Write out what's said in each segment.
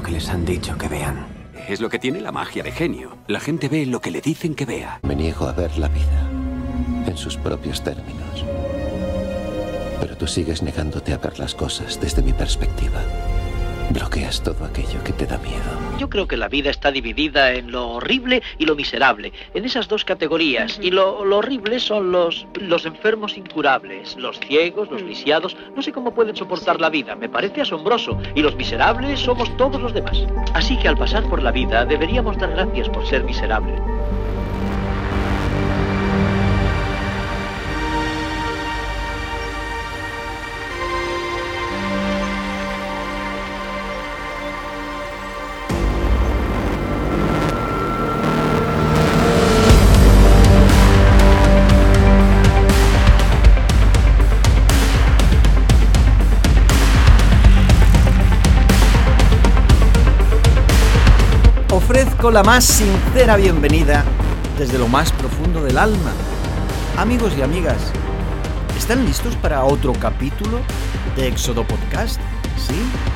que les han dicho que vean. Es lo que tiene la magia de genio. La gente ve lo que le dicen que vea. Me niego a ver la vida en sus propios términos. Pero tú sigues negándote a ver las cosas desde mi perspectiva. Bloqueas todo aquello que te da miedo. Yo creo que la vida está dividida en lo horrible y lo miserable, en esas dos categorías. Y lo horrible son los enfermos incurables, los ciegos, los lisiados. No sé cómo pueden soportar la vida, me parece asombroso. Y los miserables somos todos los demás. Así que al pasar por la vida deberíamos dar gracias por ser miserable. Ofrezco la más sincera bienvenida desde lo más profundo del alma. Amigos y amigas, ¿están listos para otro capítulo de Éxodo Podcast? ¿Sí?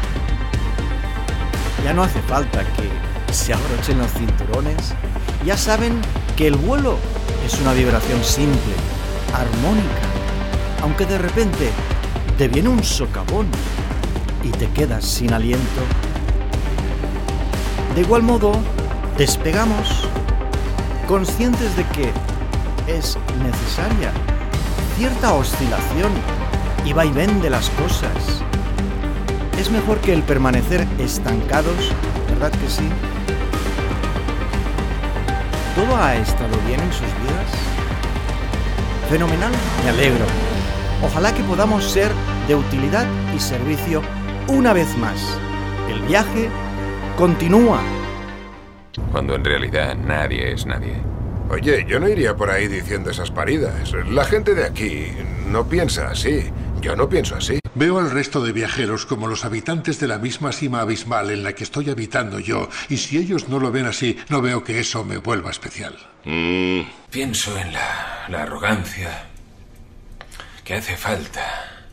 Ya no hace falta que se abrochen los cinturones. Ya saben que el vuelo es una vibración simple, armónica, aunque de repente te viene un socavón y te quedas sin aliento. De igual modo, despegamos conscientes de que es necesaria cierta oscilación y vaivén de las cosas. Es mejor que el permanecer estancados, ¿verdad que sí? ¿Todo ha estado bien en sus vidas? Fenomenal, me alegro. Ojalá que podamos ser de utilidad y servicio una vez más. El viaje continúa. Cuando en realidad nadie es nadie. Oye, yo no iría por ahí diciendo esas paridas. La gente de aquí no piensa así. Yo no pienso así. Veo al resto de viajeros como los habitantes de la misma cima abismal en la que estoy habitando yo, y si ellos no lo ven así, no veo que eso me vuelva especial. Pienso en la arrogancia que hace falta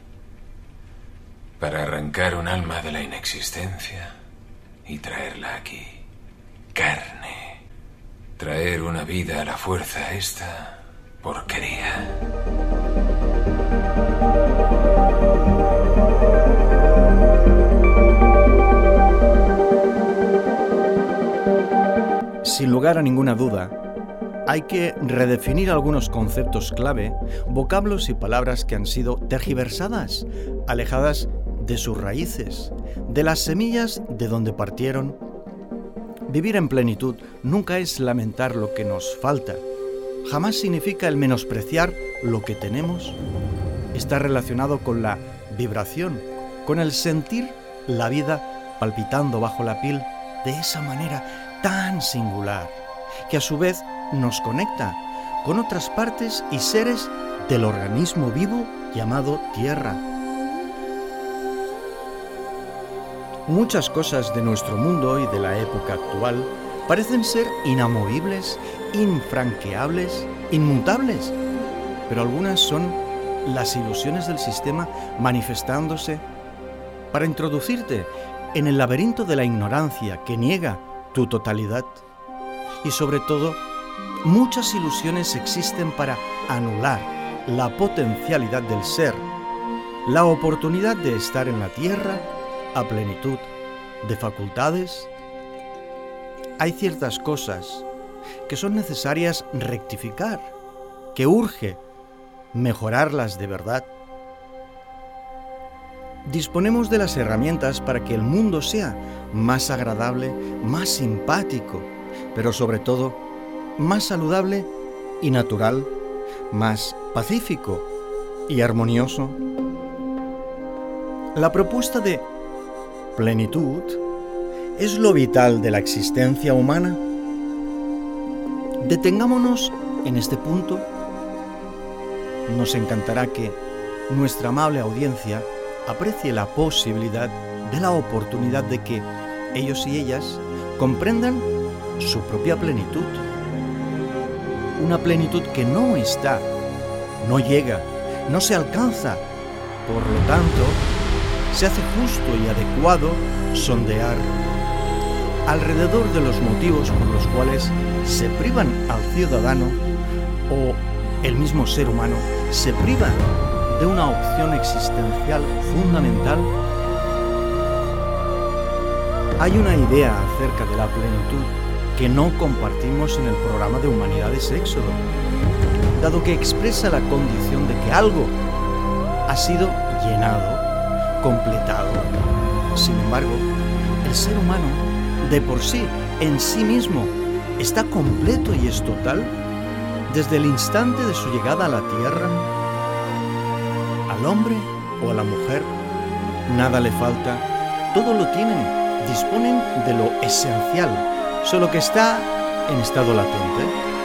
para arrancar un alma de la inexistencia y traerla aquí. Carne. Traer una vida a la fuerza a esta porquería. Sin lugar a ninguna duda, hay que redefinir algunos conceptos clave, vocablos y palabras que han sido tergiversadas, alejadas de sus raíces, de las semillas de donde partieron. Vivir en plenitud nunca es lamentar lo que nos falta, jamás significa el menospreciar lo que tenemos. Está relacionado con la vibración, con el sentir la vida palpitando bajo la piel de esa manera tan singular, que a su vez nos conecta con otras partes y seres del organismo vivo llamado Tierra. Muchas cosas de nuestro mundo y de la época actual parecen ser inamovibles, infranqueables, inmutables, pero algunas son las ilusiones del sistema manifestándose para introducirte en el laberinto de la ignorancia que niega tu totalidad. Y sobre todo, muchas ilusiones existen para anular la potencialidad del ser, la oportunidad de estar en la tierra a plenitud de facultades. Hay ciertas cosas que son necesarias rectificar, que urge mejorarlas de verdad. Disponemos de las herramientas para que el mundo sea más agradable, más simpático, pero sobre todo más saludable y natural, más pacífico y armonioso. La propuesta de plenitud es lo vital de la existencia humana. Detengámonos en este punto. Nos encantará que nuestra amable audiencia aprecie la posibilidad de la oportunidad de que ellos y ellas comprendan su propia plenitud. Una plenitud que no está, no llega, no se alcanza. Por lo tanto, se hace justo y adecuado sondear alrededor de los motivos por los cuales se privan al ciudadano o el mismo ser humano se priva de una opción existencial fundamental. Hay una idea acerca de la plenitud que no compartimos en el programa de Humanidades Éxodo, dado que expresa la condición de que algo ha sido llenado, completado. Sin embargo, el ser humano, de por sí, en sí mismo, está completo y es total desde el instante de su llegada a la tierra. Al hombre o a la mujer nada le falta, todo lo tienen, disponen de lo esencial, solo que está en estado latente.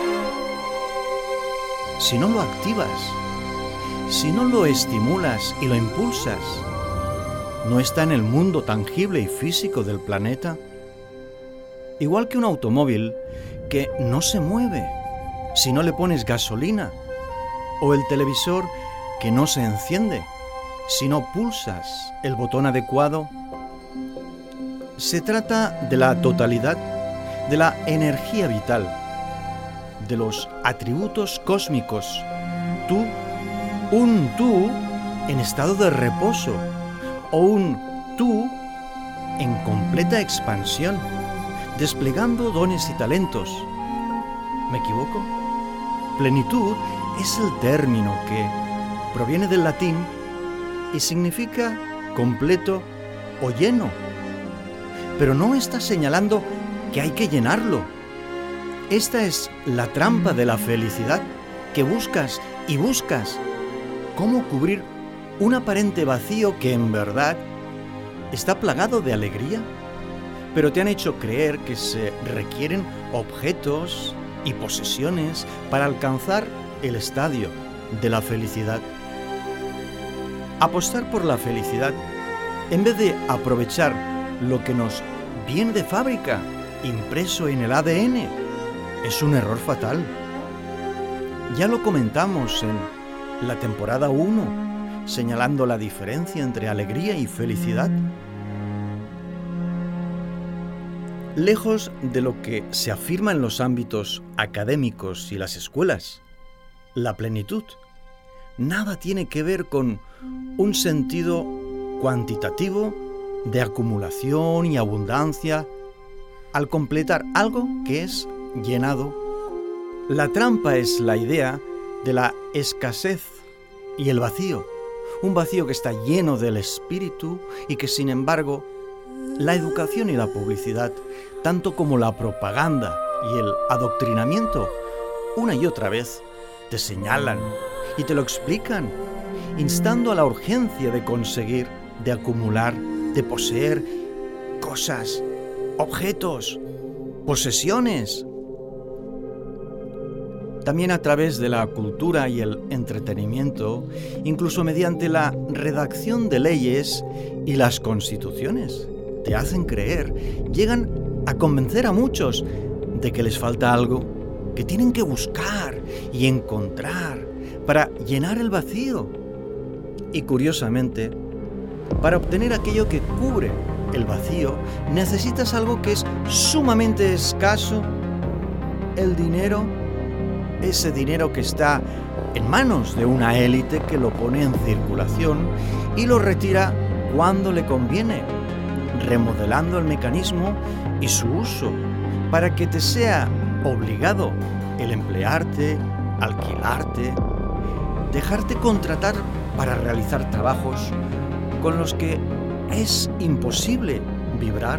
Si no lo activas, si no lo estimulas y lo impulsas, no está en el mundo tangible y físico del planeta. Igual que un automóvil que no se mueve si no le pones gasolina, o el televisor que no se enciende si no pulsas el botón adecuado. Se trata de la totalidad, de la energía vital, de los atributos cósmicos. Tú, un tú en estado de reposo, o un tú en completa expansión, desplegando dones y talentos. ¿Me equivoco? Plenitud es el término que proviene del latín y significa completo o lleno. Pero no está señalando que hay que llenarlo. Esta es la trampa de la felicidad, que buscas y buscas cómo cubrir un aparente vacío que en verdad está plagado de alegría, pero te han hecho creer que se requieren objetos y posesiones para alcanzar el estadio de la felicidad. Apostar por la felicidad en vez de aprovechar lo que nos viene de fábrica, impreso en el ADN, es un error fatal. Ya lo comentamos en la temporada 1, señalando la diferencia entre alegría y felicidad. Lejos de lo que se afirma en los ámbitos académicos y las escuelas, la plenitud nada tiene que ver con un sentido cuantitativo de acumulación y abundancia al completar algo que es llenado. La trampa es la idea de la escasez y el vacío, un vacío que está lleno del espíritu y que, sin embargo, la educación y la publicidad, tanto como la propaganda y el adoctrinamiento, una y otra vez te señalan y te lo explican, instando a la urgencia de conseguir, de acumular, de poseer cosas, objetos, posesiones. También a través de la cultura y el entretenimiento, incluso mediante la redacción de leyes y las constituciones, te hacen creer, llegan a convencer a muchos de que les falta algo, que tienen que buscar y encontrar para llenar el vacío. Y curiosamente, para obtener aquello que cubre el vacío, necesitas algo que es sumamente escaso: el dinero, ese dinero que está en manos de una élite que lo pone en circulación y lo retira cuando le conviene, remodelando el mecanismo y su uso para que te sea obligado el emplearte, alquilarte, dejarte contratar para realizar trabajos con los que es imposible vibrar.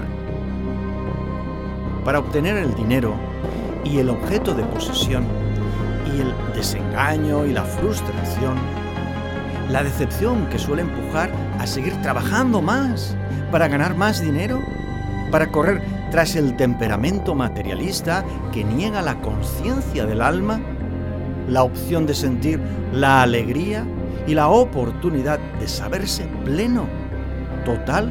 Para obtener el dinero y el objeto de posesión y el desengaño y la frustración, la decepción que suele empujar a seguir trabajando más para ganar más dinero, para correr tras el temperamento materialista que niega la conciencia del alma, la opción de sentir la alegría y la oportunidad de saberse pleno, total.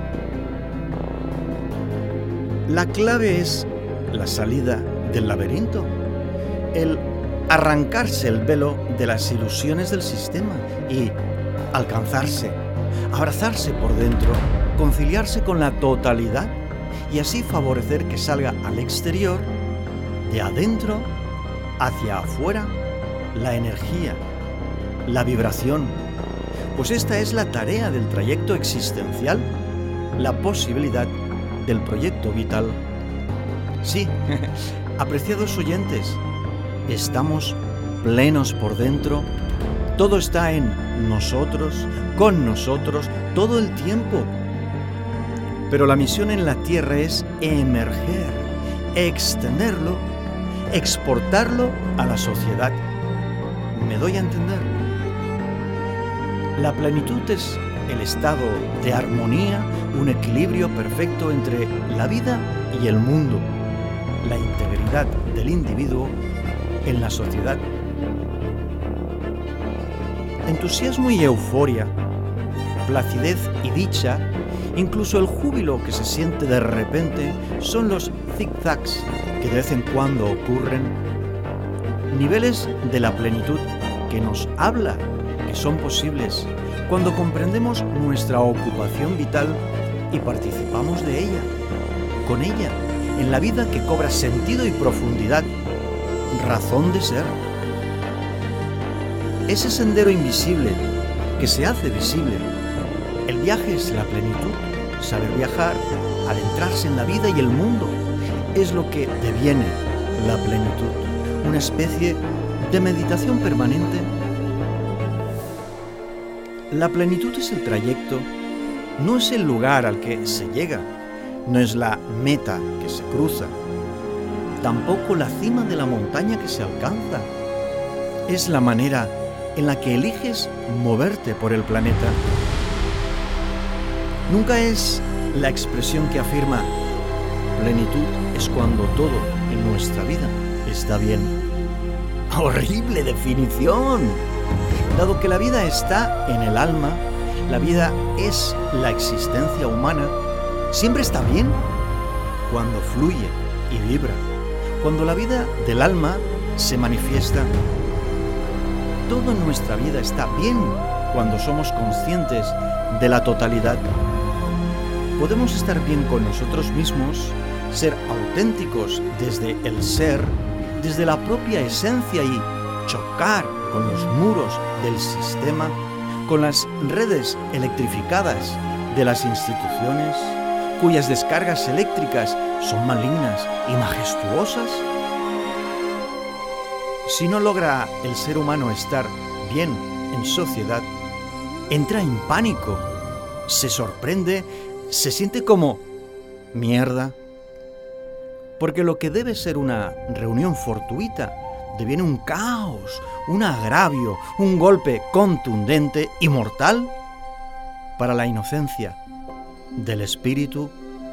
La clave es la salida del laberinto, el arrancarse el velo de las ilusiones del sistema y alcanzarse, abrazarse por dentro, conciliarse con la totalidad y así favorecer que salga al exterior, de adentro hacia afuera, la energía, la vibración. Pues esta es la tarea del trayecto existencial, la posibilidad del proyecto vital. Sí, apreciados oyentes, estamos plenos por dentro, todo está en nosotros, con nosotros, todo el tiempo. Pero la misión en la Tierra es emerger, extenderlo, exportarlo a la sociedad. ¿Me doy a entender? La plenitud es el estado de armonía, un equilibrio perfecto entre la vida y el mundo, la integridad del individuo en la sociedad. Entusiasmo y euforia, placidez y dicha, incluso el júbilo que se siente de repente, son los zigzags que de vez en cuando ocurren, niveles de la plenitud que nos habla que son posibles cuando comprendemos nuestra ocupación vital y participamos de ella, con ella, en la vida que cobra sentido y profundidad, razón de ser. Ese sendero invisible que se hace visible. El viaje es la plenitud, saber viajar, adentrarse en la vida y el mundo. Es lo que deviene la plenitud, una especie de meditación permanente. La plenitud es el trayecto, no es el lugar al que se llega, no es la meta que se cruza, tampoco la cima de la montaña que se alcanza. Es la manera en la que eliges moverte por el planeta. Nunca es la expresión que afirma plenitud es cuando todo en nuestra vida está bien. ¡Horrible definición! Dado que la vida está en el alma, la vida es la existencia humana, siempre está bien cuando fluye y vibra, cuando la vida del alma se manifiesta. Toda nuestra vida está bien cuando somos conscientes de la totalidad. Podemos estar bien con nosotros mismos, ser auténticos desde el ser, desde la propia esencia y chocar con los muros del sistema, con las redes electrificadas de las instituciones, cuyas descargas eléctricas son malignas y majestuosas. Si no logra el ser humano estar bien en sociedad, entra en pánico, se sorprende, se siente como mierda. Porque lo que debe ser una reunión fortuita deviene un caos, un agravio, un golpe contundente y mortal para la inocencia del espíritu.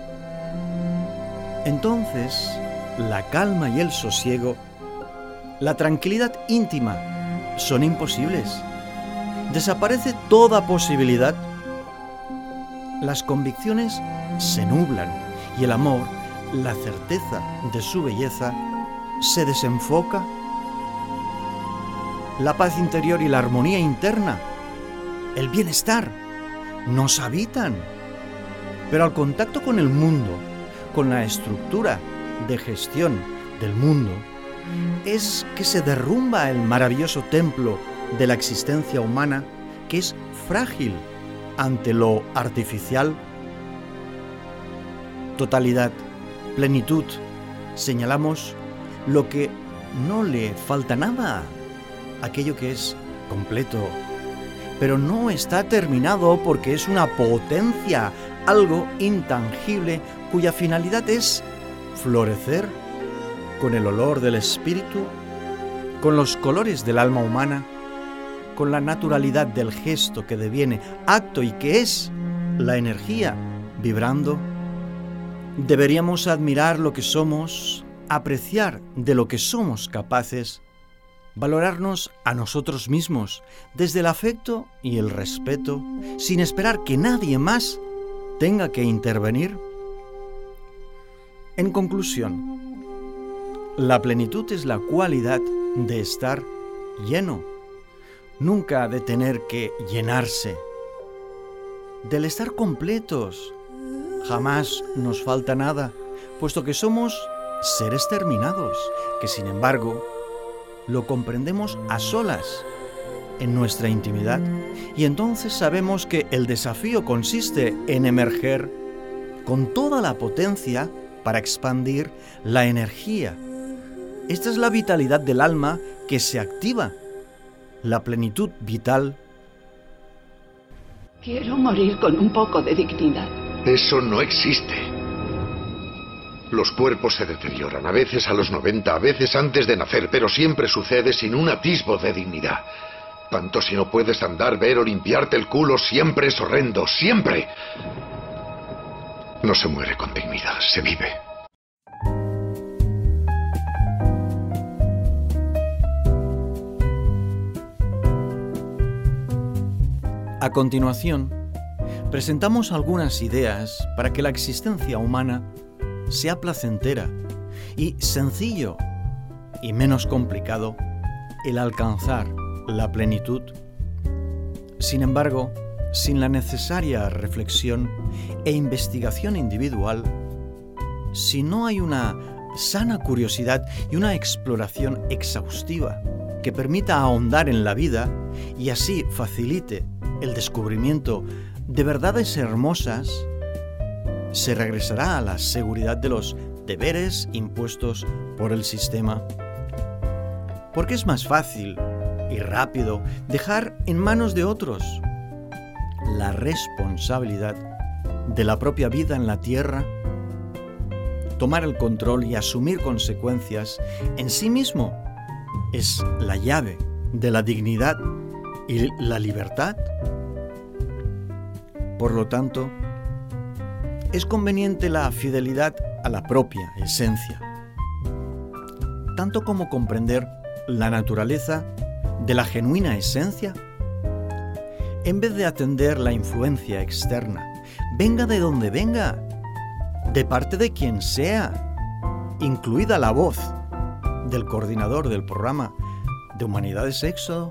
Entonces, la calma y el sosiego, la tranquilidad íntima son imposibles. Desaparece toda posibilidad. Las convicciones se nublan y el amor, la certeza de su belleza, se desenfoca. La paz interior y la armonía interna, el bienestar, nos habitan. Pero al contacto con el mundo, con la estructura de gestión del mundo, es que se derrumba el maravilloso templo de la existencia humana, que es frágil ante lo artificial. Totalidad, plenitud, señalamos lo que no le falta nada, aquello que es completo, pero no está terminado porque es una potencia, algo intangible cuya finalidad es florecer con el olor del espíritu, con los colores del alma humana, con la naturalidad del gesto que deviene acto y que es la energía vibrando. Deberíamos admirar lo que somos, apreciar de lo que somos capaces, valorarnos a nosotros mismos desde el afecto y el respeto, sin esperar que nadie más tenga que intervenir. En conclusión, la plenitud es la cualidad de estar lleno, nunca de tener que llenarse, del estar completos, Jamás nos falta nada, puesto que somos seres terminados, que sin embargo lo comprendemos a solas en nuestra intimidad, y entonces sabemos que el desafío consiste en emerger con toda la potencia para expandir la energía. Esta es la vitalidad del alma que se activa, la plenitud vital. Quiero morir con un poco de dignidad. Eso no existe. Los cuerpos se deterioran, a veces a los 90, a veces antes de nacer, pero siempre sucede sin un atisbo de dignidad. Tanto si no puedes andar, ver o limpiarte el culo, siempre es horrendo, siempre. No se muere con dignidad, se vive. A continuación, presentamos algunas ideas para que la existencia humana sea placentera y sencillo y menos complicado el alcanzar la plenitud. Sin embargo, sin la necesaria reflexión e investigación individual, si no hay una sana curiosidad y una exploración exhaustiva que permita ahondar en la vida y así facilite el descubrimiento de verdades hermosas, se regresará a la seguridad de los deberes impuestos por el sistema. Porque es más fácil y rápido dejar en manos de otros la responsabilidad de la propia vida en la tierra, tomar el control y asumir consecuencias en sí mismo es la llave de la dignidad y la libertad. Por lo tanto, es conveniente la fidelidad a la propia esencia, tanto como comprender la naturaleza de la genuina esencia, en vez de atender la influencia externa, venga de donde venga, de parte de quien sea, incluida la voz del coordinador del programa de Humanidades Éxodo.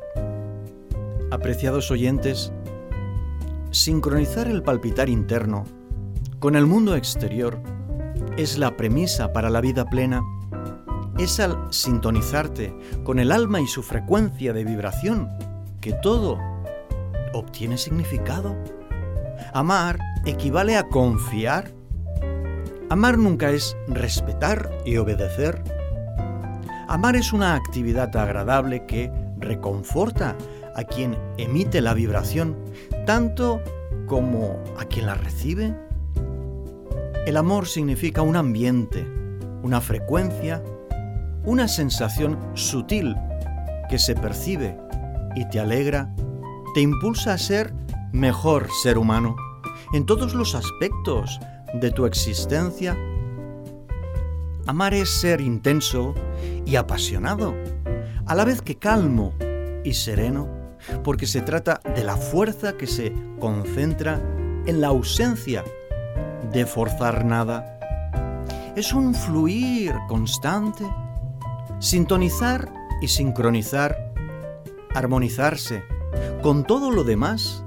Apreciados oyentes, sincronizar el palpitar interno con el mundo exterior es la premisa para la vida plena. Es al sintonizarte con el alma y su frecuencia de vibración que todo obtiene significado. Amar equivale a confiar. Amar nunca es respetar y obedecer. Amar es una actividad agradable que reconforta a quien emite la vibración, tanto como a quien la recibe. El amor significa un ambiente, una frecuencia, una sensación sutil que se percibe y te alegra, te impulsa a ser mejor ser humano en todos los aspectos de tu existencia. Amar es ser intenso y apasionado, a la vez que calmo y sereno, porque se trata de la fuerza que se concentra en la ausencia de forzar nada. Es un fluir constante, sintonizar y sincronizar, armonizarse con todo lo demás.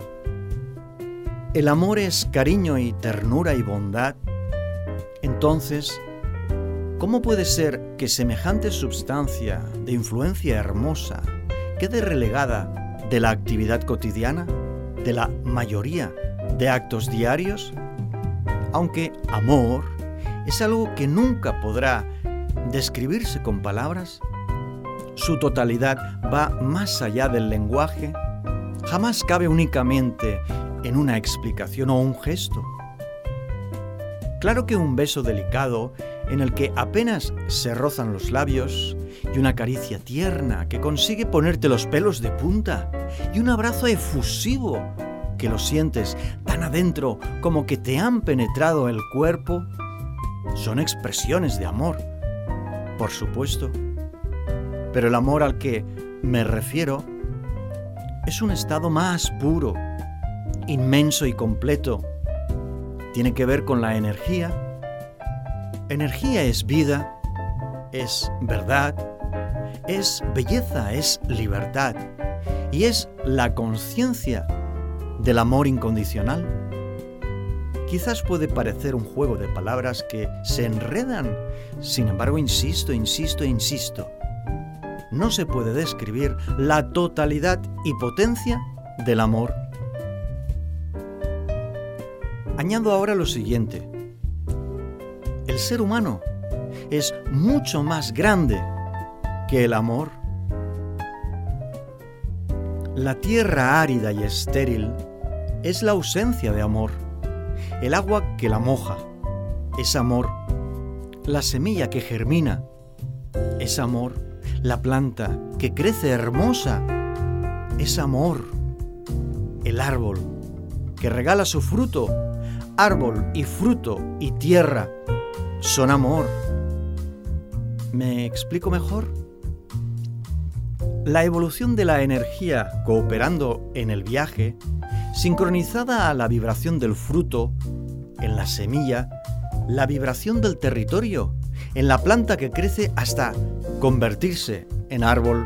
El amor es cariño y ternura y bondad. Entonces, ¿cómo puede ser que semejante substancia de influencia hermosa quede relegada de la actividad cotidiana, de la mayoría de actos diarios? Aunque amor es algo que nunca podrá describirse con palabras, su totalidad va más allá del lenguaje, jamás cabe únicamente en una explicación o un gesto. Claro que un beso delicado en el que apenas se rozan los labios, y una caricia tierna que consigue ponerte los pelos de punta, y un abrazo efusivo que lo sientes tan adentro como que te han penetrado el cuerpo, son expresiones de amor, por supuesto. Pero el amor al que me refiero es un estado más puro, inmenso y completo. Tiene que ver con la energía. Energía es vida, es verdad, es belleza, es libertad y es la conciencia del amor incondicional. Quizás puede parecer un juego de palabras que se enredan. Sin embargo, insisto. No se puede describir la totalidad y potencia del amor. Añado ahora lo siguiente. El ser humano es mucho más grande que el amor. La tierra árida y estéril es la ausencia de amor. El agua que la moja es amor. La semilla que germina es amor. La planta que crece hermosa es amor. El árbol que regala su fruto, árbol y fruto y tierra, son amor. ¿Me explico mejor? La evolución de la energía cooperando en el viaje, sincronizada a la vibración del fruto, en la semilla, la vibración del territorio, en la planta que crece hasta convertirse en árbol.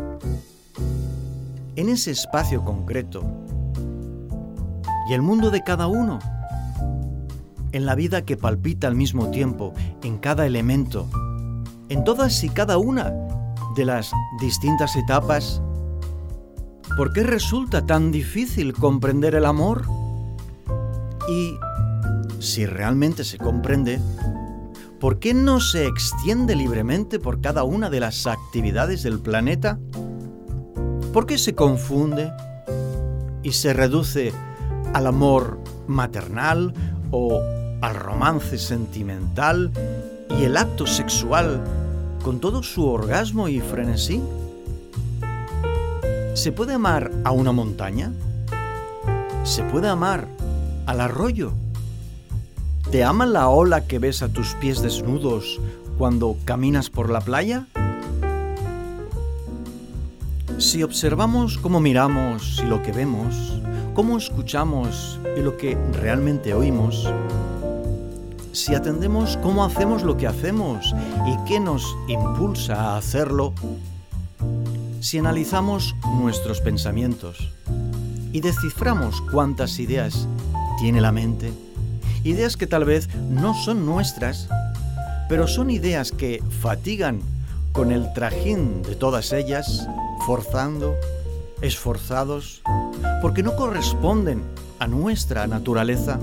En ese espacio concreto, y el mundo de cada uno, en la vida que palpita al mismo tiempo, en cada elemento, en todas y cada una de las distintas etapas. ¿Por qué resulta tan difícil comprender el amor? Y si realmente se comprende, ¿por qué no se extiende libremente por cada una de las actividades del planeta? ¿Por qué se confunde y se reduce al amor maternal o al romance sentimental y el acto sexual con todo su orgasmo y frenesí? ¿Se puede amar a una montaña? ¿Se puede amar al arroyo? ¿Te ama la ola que ves a tus pies desnudos cuando caminas por la playa? Si observamos cómo miramos y lo que vemos, cómo escuchamos y lo que realmente oímos, si atendemos cómo hacemos lo que hacemos y qué nos impulsa a hacerlo, si analizamos nuestros pensamientos y desciframos cuántas ideas tiene la mente, ideas que tal vez no son nuestras, pero son ideas que fatigan con el trajín de todas ellas, forzando, esforzados, porque no corresponden a nuestra naturaleza.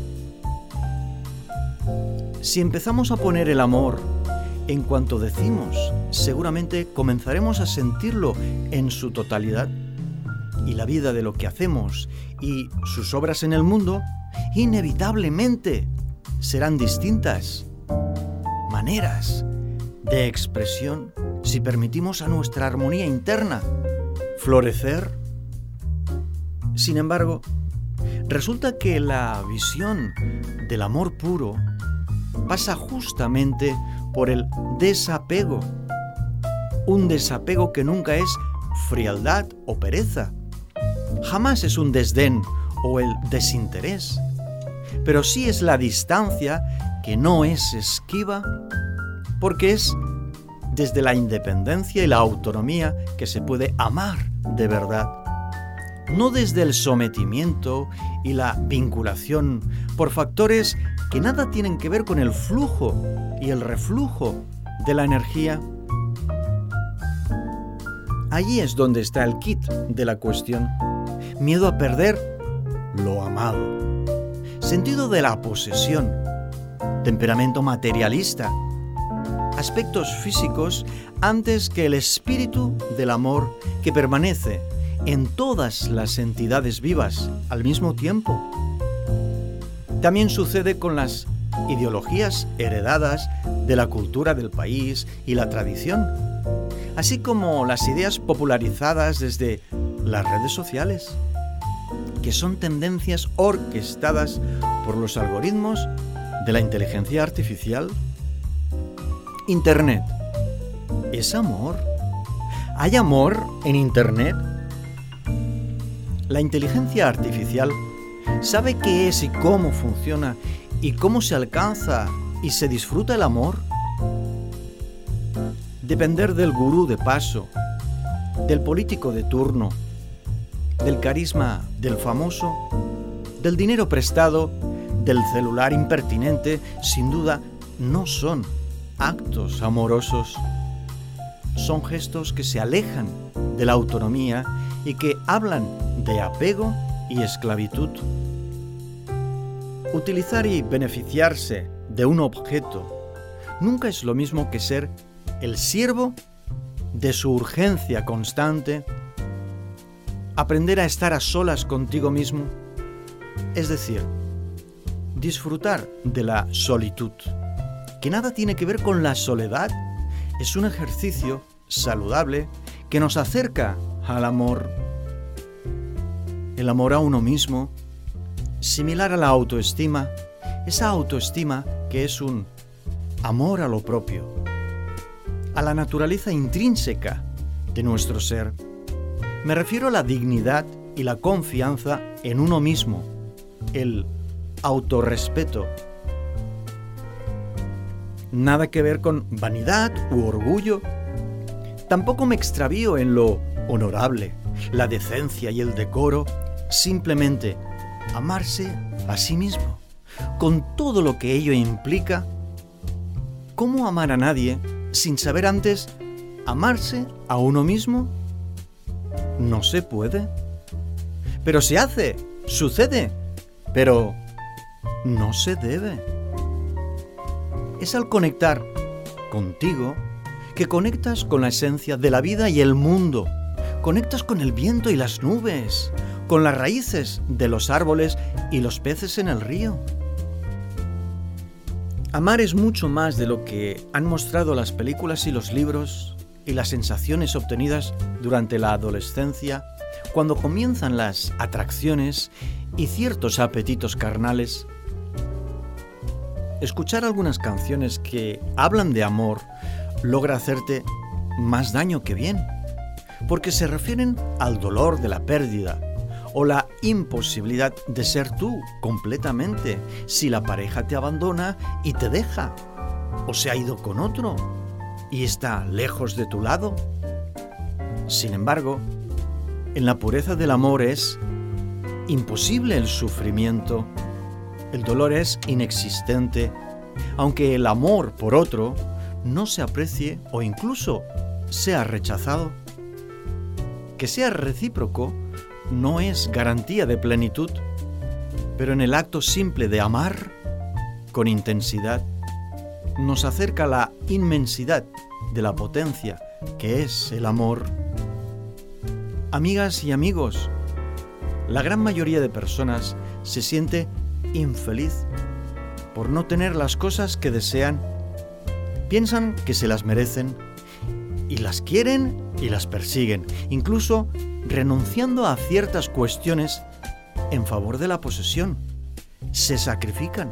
Si empezamos a poner el amor en cuanto decimos, seguramente comenzaremos a sentirlo en su totalidad, y la vida de lo que hacemos y sus obras en el mundo inevitablemente serán distintas. Maneras de expresión si permitimos a nuestra armonía interna florecer. Sin embargo, resulta que la visión del amor puro pasa justamente por el desapego. Un desapego que nunca es frialdad o pereza. Jamás es un desdén o el desinterés. Pero sí es la distancia que no es esquiva, porque es desde la independencia y la autonomía que se puede amar de verdad. No desde el sometimiento y la vinculación por factores que nada tienen que ver con el flujo y el reflujo de la energía. Allí es donde está el kit de la cuestión. Miedo a perder lo amado. Sentido de la posesión. Temperamento materialista. Aspectos físicos antes que el espíritu del amor que permanece en todas las entidades vivas al mismo tiempo. También sucede con las ideologías heredadas de la cultura del país y la tradición, así como las ideas popularizadas desde las redes sociales, que son tendencias orquestadas por los algoritmos de la inteligencia artificial. Internet. ¿Es amor? ¿Hay amor en Internet? La inteligencia artificial sabe qué es y cómo funciona y cómo se alcanza y se disfruta el amor. Depender del gurú de paso, del político de turno, del carisma del famoso, del dinero prestado, del celular impertinente, sin duda, no son actos amorosos. Son gestos que se alejan de la autonomía y que hablan de apego y esclavitud. Utilizar y beneficiarse de un objeto nunca es lo mismo que ser el siervo de su urgencia constante. Aprender a estar a solas contigo mismo, es decir, disfrutar de la solitud, que nada tiene que ver con la soledad, es un ejercicio saludable que nos acerca al amor. El amor a uno mismo, similar a la autoestima, esa autoestima que es un amor a lo propio, a la naturaleza intrínseca de nuestro ser. Me refiero a la dignidad y la confianza en uno mismo, el autorrespeto. Nada que ver con vanidad u orgullo. Tampoco me extravío en lo honorable, la decencia y el decoro. Simplemente amarse a sí mismo, con todo lo que ello implica. ¿Cómo amar a nadie sin saber antes amarse a uno mismo? No se puede. Pero se hace, sucede, pero no se debe. Es al conectar contigo que conectas con la esencia de la vida y el mundo. Conectas con el viento y las nubes, con las raíces de los árboles y los peces en el río. Amar es mucho más de lo que han mostrado las películas y los libros y las sensaciones obtenidas durante la adolescencia, cuando comienzan las atracciones y ciertos apetitos carnales. Escuchar algunas canciones que hablan de amor logra hacerte más daño que bien, porque se refieren al dolor de la pérdida o la imposibilidad de ser tú completamente si la pareja te abandona y te deja, o se ha ido con otro y está lejos de tu lado. Sin embargo, en la pureza del amor es imposible el sufrimiento, el dolor es inexistente, aunque el amor por otro no se aprecie o incluso sea rechazado. Que sea recíproco no es garantía de plenitud, pero en el acto simple de amar con intensidad nos acerca a la inmensidad de la potencia que es el amor. Amigas y amigos, la gran mayoría de personas se siente infeliz por no tener las cosas que desean. Piensan que se las merecen y las quieren y las persiguen, incluso renunciando a ciertas cuestiones en favor de la posesión. Se sacrifican.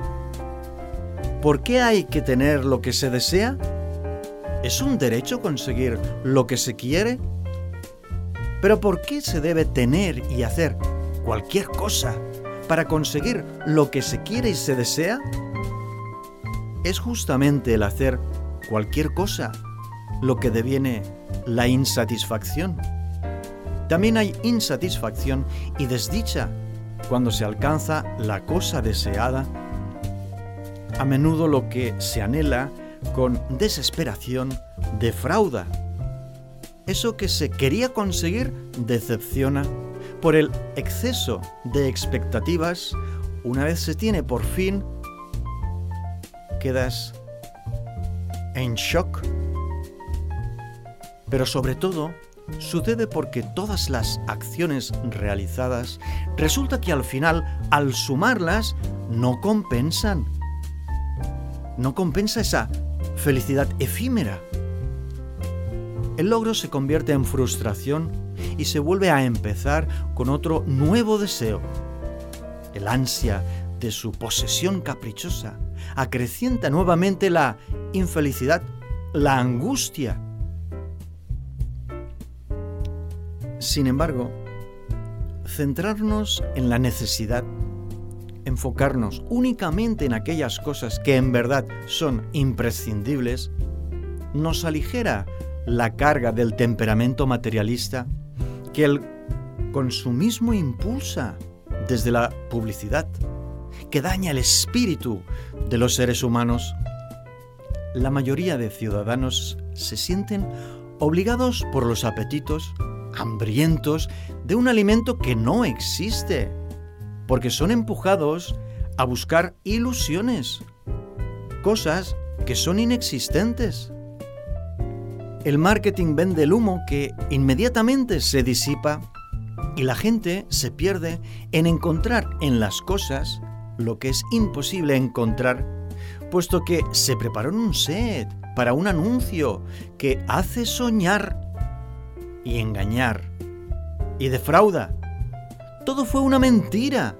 ¿Por qué hay que tener lo que se desea? ¿Es un derecho conseguir lo que se quiere? ¿Pero por qué se debe tener y hacer cualquier cosa para conseguir lo que se quiere y se desea? Es justamente el hacer cualquier cosa lo que deviene la insatisfacción. También hay insatisfacción y desdicha cuando se alcanza la cosa deseada. A menudo lo que se anhela con desesperación defrauda. Eso que se quería conseguir decepciona. Por el exceso de expectativas, una vez se tiene por fin, quedas en shock. Pero sobre todo, sucede porque todas las acciones realizadas resulta que al final, al sumarlas, no compensan. No compensa esa felicidad efímera. El logro se convierte en frustración y se vuelve a empezar con otro nuevo deseo. El ansia de su posesión caprichosa acrecienta nuevamente la infelicidad, la angustia. Sin embargo, centrarnos en la necesidad, enfocarnos únicamente en aquellas cosas que en verdad son imprescindibles, nos aligera la carga del temperamento materialista que el consumismo impulsa desde la publicidad, que daña el espíritu de los seres humanos. La mayoría de ciudadanos se sienten obligados por los apetitos, hambrientos de un alimento que no existe, porque son empujados a buscar ilusiones, cosas que son inexistentes. El marketing vende el humo que inmediatamente se disipa y la gente se pierde en encontrar en las cosas lo que es imposible encontrar, puesto que se preparó un set para un anuncio que hace soñar y engañar y defrauda. Todo fue una mentira.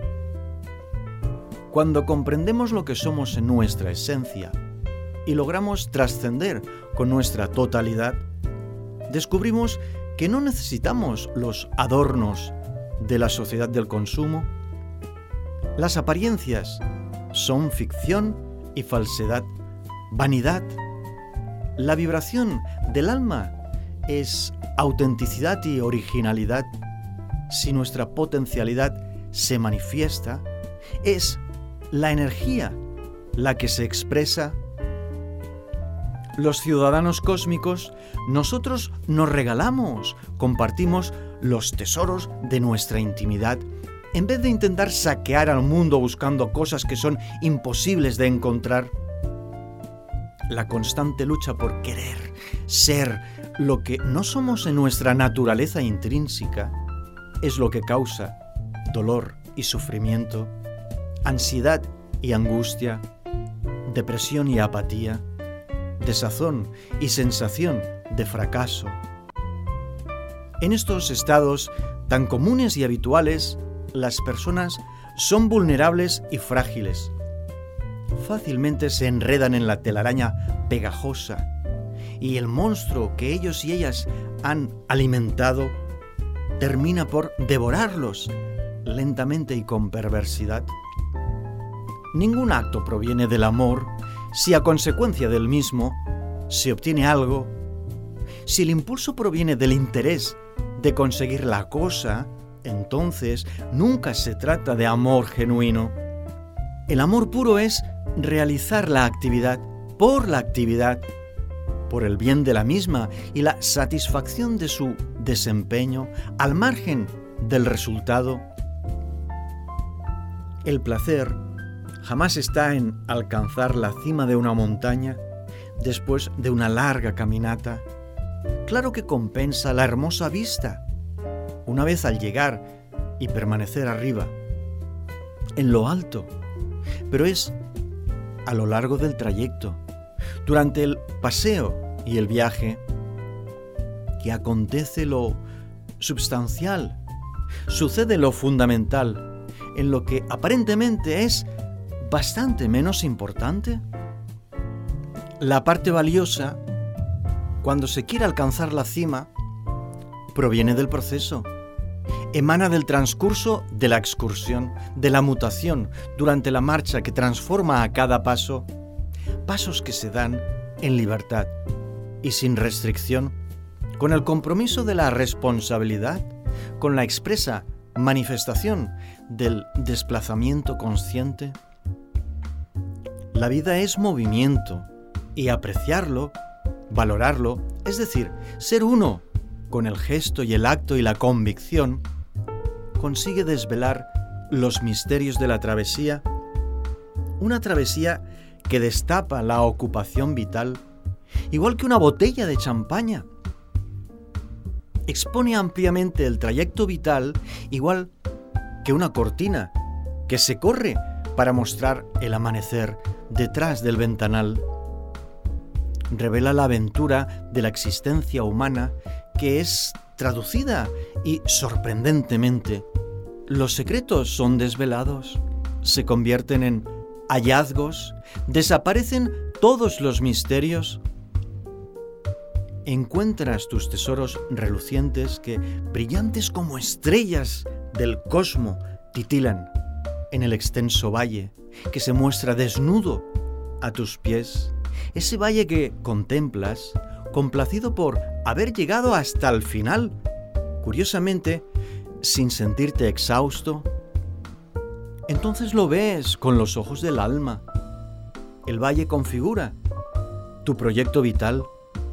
Cuando comprendemos lo que somos en nuestra esencia y logramos trascender con nuestra totalidad, descubrimos que no necesitamos los adornos de la sociedad del consumo. Las apariencias son ficción y falsedad, vanidad. La vibración del alma es autenticidad y originalidad. Si nuestra potencialidad se manifiesta, es la energía la que se expresa. Los ciudadanos cósmicos, nosotros nos regalamos, compartimos los tesoros de nuestra intimidad, en vez de intentar saquear al mundo buscando cosas que son imposibles de encontrar. La constante lucha por querer ser lo que no somos en nuestra naturaleza intrínseca es lo que causa dolor y sufrimiento, ansiedad y angustia, depresión y apatía, desazón y sensación de fracaso. En estos estados tan comunes y habituales, las personas son vulnerables y frágiles. Fácilmente se enredan en la telaraña pegajosa y el monstruo que ellos y ellas han alimentado termina por devorarlos lentamente y con perversidad. Ningún acto proviene del amor si a consecuencia del mismo se obtiene algo. Si el impulso proviene del interés de conseguir la cosa, entonces nunca se trata de amor genuino. El amor puro es realizar la actividad, por el bien de la misma y la satisfacción de su desempeño, al margen del resultado. El placer jamás está en alcanzar la cima de una montaña después de una larga caminata. Claro que compensa la hermosa vista una vez al llegar y permanecer arriba, en lo alto, pero es a lo largo del trayecto, durante el paseo y el viaje, que acontece lo substancial, sucede lo fundamental, en lo que aparentemente es bastante menos importante. La parte valiosa, cuando se quiere alcanzar la cima, proviene del proceso, emana del transcurso de la excursión, de la mutación durante la marcha que transforma a cada paso, pasos que se dan en libertad y sin restricción, con el compromiso de la responsabilidad, con la expresa manifestación del desplazamiento consciente. La vida es movimiento y apreciarlo, valorarlo, es decir, ser uno con el gesto y el acto y la convicción, consigue desvelar los misterios de la travesía, una travesía que destapa la ocupación vital, igual que una botella de champaña. Expone ampliamente el trayecto vital, igual que una cortina que se corre para mostrar el amanecer detrás del ventanal. Revela la aventura de la existencia humana que es traducida y, sorprendentemente, los secretos son desvelados, se convierten en hallazgos, desaparecen todos los misterios. Encuentras tus tesoros relucientes que, brillantes como estrellas del cosmos, titilan en el extenso valle que se muestra desnudo a tus pies, ese valle que contemplas, complacido por haber llegado hasta el final, curiosamente, sin sentirte exhausto. entonces lo ves con los ojos del alma. El valle configura tu proyecto vital.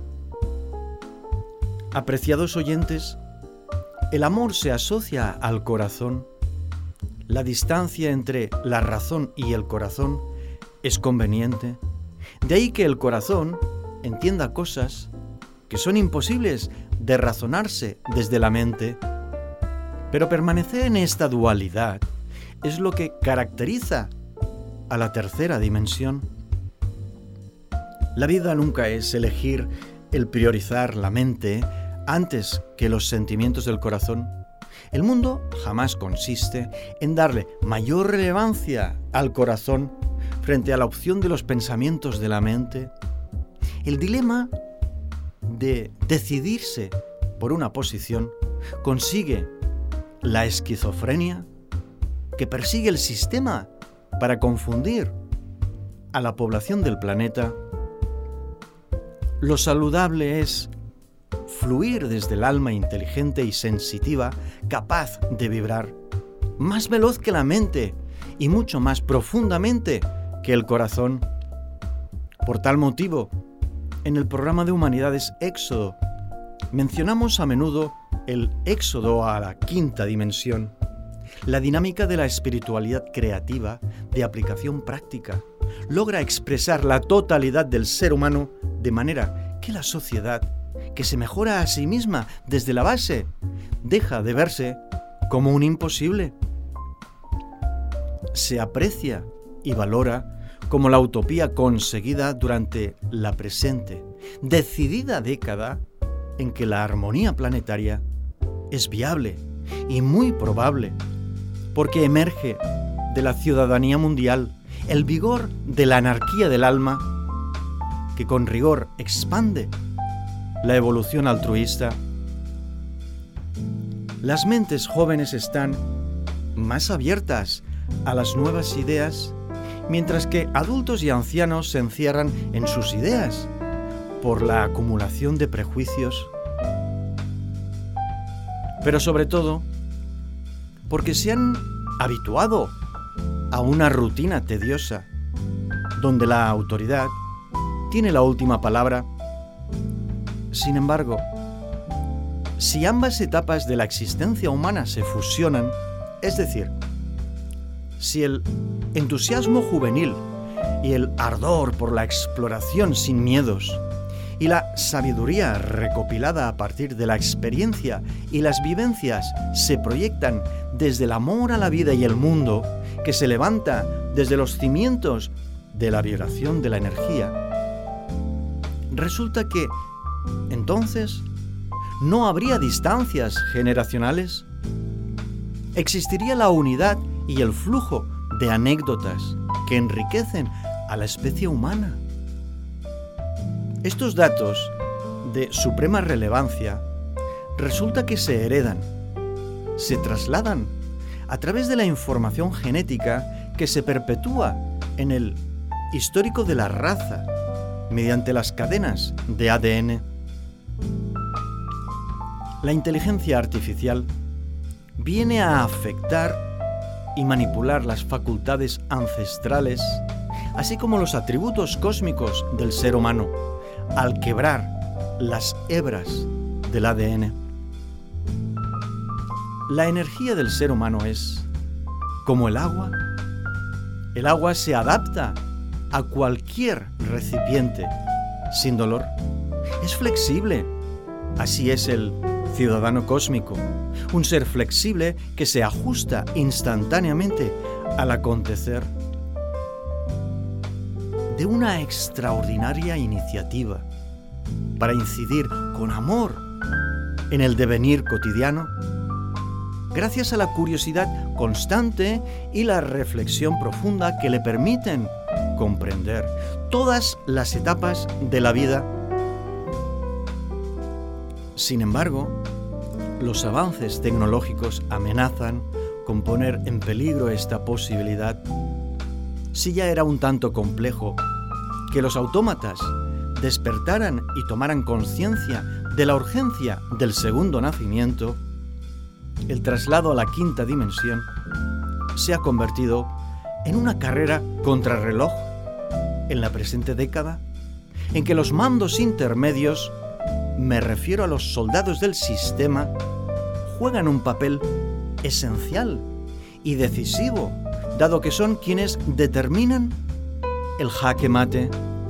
Apreciados oyentes, el amor se asocia al corazón. La distancia entre la razón y el corazón es conveniente. De ahí que el corazón entienda cosas que son imposibles de razonarse desde la mente. Pero permanecer en esta dualidad es lo que caracteriza a la tercera dimensión. La vida nunca es elegir el priorizar la mente antes que los sentimientos del corazón. El mundo jamás consiste en darle mayor relevancia al corazón frente a la opción de los pensamientos de la mente. El dilema de decidirse por una posición consigue la esquizofrenia que persigue el sistema para confundir a la población del planeta. Lo saludable es fluir desde el alma inteligente y sensitiva, capaz de vibrar, más veloz que la mente y mucho más profundamente que el corazón. Por tal motivo, en el programa de Humanidades Éxodo, mencionamos a menudo el éxodo a la quinta dimensión, la dinámica de la espiritualidad creativa de aplicación práctica. Logra expresar la totalidad del ser humano de manera que la sociedad, que se mejora a sí misma desde la base, deja de verse como un imposible. Se aprecia y valora como la utopía conseguida durante la presente, decidida década en que la armonía planetaria es viable y muy probable, porque emerge de la ciudadanía mundial el vigor de la anarquía del alma, que con rigor expande la evolución altruista. Las mentes jóvenes están más abiertas a las nuevas ideas, mientras que adultos y ancianos se encierran en sus ideas por la acumulación de prejuicios, pero sobre todo porque se han habituado a una rutina tediosa, donde la autoridad tiene la última palabra. Sin embargo, si ambas etapas de la existencia humana se fusionan, es decir, si el entusiasmo juvenil y el ardor por la exploración sin miedos y la sabiduría recopilada a partir de la experiencia y las vivencias se proyectan desde el amor a la vida y el mundo, que se levanta desde los cimientos de la vibración de la energía, resulta que entonces no habría distancias generacionales. Existiría la unidad y el flujo de anécdotas que enriquecen a la especie humana. Estos datos de suprema relevancia resulta que se heredan, se trasladan a través de la información genética que se perpetúa en el histórico de la raza mediante las cadenas de ADN. La inteligencia artificial viene a afectar y manipular las facultades ancestrales, así como los atributos cósmicos del ser humano, al quebrar las hebras del ADN. La energía del ser humano es como el agua. El agua se adapta a cualquier recipiente sin dolor. Es flexible. Así es el ciudadano cósmico, un ser flexible que se ajusta instantáneamente al acontecer. De una extraordinaria iniciativa para incidir con amor en el devenir cotidiano, gracias a la curiosidad constante y la reflexión profunda que le permiten comprender todas las etapas de la vida. Sin embargo, los avances tecnológicos amenazan con poner en peligro esta posibilidad. Si ya era un tanto complejo que los autómatas despertaran y tomaran conciencia de la urgencia del segundo nacimiento, el traslado a la quinta dimensión se ha convertido en una carrera contrarreloj en la presente década, en que los mandos intermedios, me refiero a los soldados del sistema, juegan un papel esencial y decisivo, dado que son quienes determinan el jaque mate.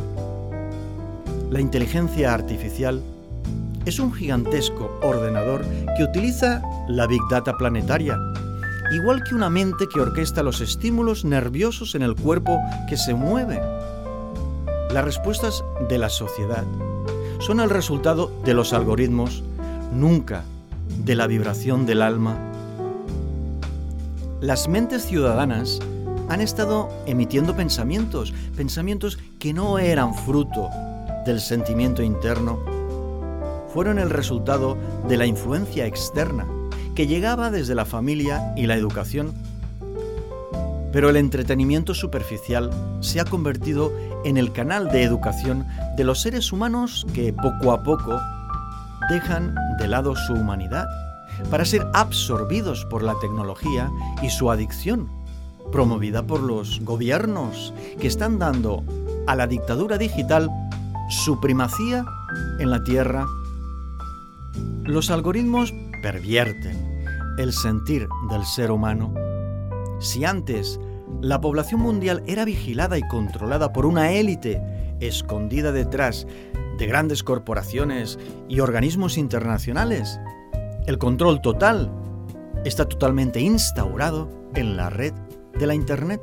La inteligencia artificial es un gigantesco ordenador que utiliza la Big Data planetaria, igual que una mente que orquesta los estímulos nerviosos en el cuerpo que se mueve. Las respuestas de la sociedad son el resultado de los algoritmos, nunca de la vibración del alma. Las mentes ciudadanas han estado emitiendo pensamientos que no eran fruto del sentimiento interno. Fueron el resultado de la influencia externa, que llegaba desde la familia y la educación. Pero el entretenimiento superficial se ha convertido en el canal de educación de los seres humanos que poco a poco dejan de lado su humanidad para ser absorbidos por la tecnología y su adicción, promovida por los gobiernos que están dando a la dictadura digital su primacía en la tierra. Los algoritmos pervierten el sentir del ser humano. Si antes la población mundial era vigilada y controlada por una élite escondida detrás de grandes corporaciones y organismos internacionales, el control total está totalmente instaurado en la red de la Internet.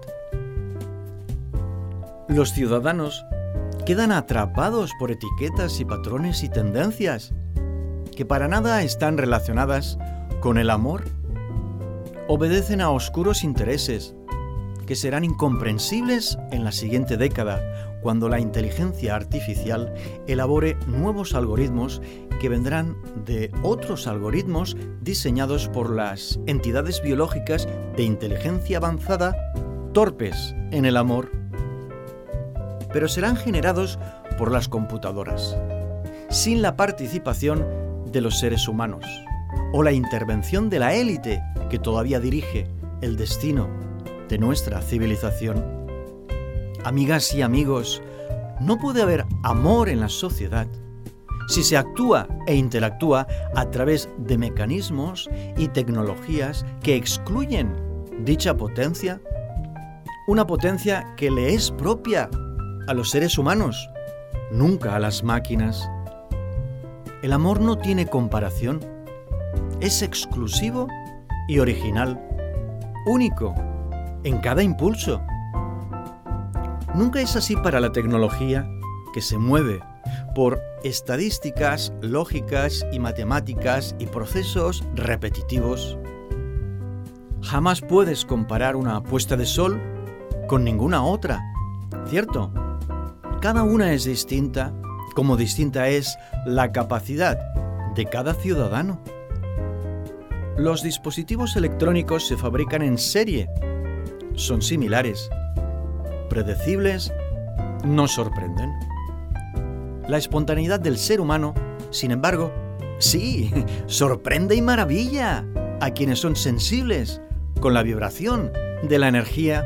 Los ciudadanos quedan atrapados por etiquetas y patrones y tendencias que para nada están relacionadas con el amor. Obedecen a oscuros intereses que serán incomprensibles en la siguiente década, cuando la inteligencia artificial elabore nuevos algoritmos que vendrán de otros algoritmos diseñados por las entidades biológicas de inteligencia avanzada, torpes en el amor, pero serán generados por las computadoras, sin la participación de los seres humanos o la intervención de la élite que todavía dirige el destino de nuestra civilización. Amigas y amigos, no puede haber amor en la sociedad si se actúa e interactúa a través de mecanismos y tecnologías que excluyen dicha potencia, una potencia que le es propia a los seres humanos, nunca a las máquinas. El amor no tiene comparación, es exclusivo y original, único en cada impulso. Nunca es así para la tecnología, que se mueve por estadísticas, lógicas y matemáticas y procesos repetitivos. Jamás puedes comparar una puesta de sol con ninguna otra, ¿cierto? Cada una es distinta, como distinta es la capacidad de cada ciudadano. Los dispositivos electrónicos se fabrican en serie. Son similares, predecibles, no sorprenden. La espontaneidad del ser humano, sin embargo, sí, sorprende y maravilla a quienes son sensibles con la vibración de la energía.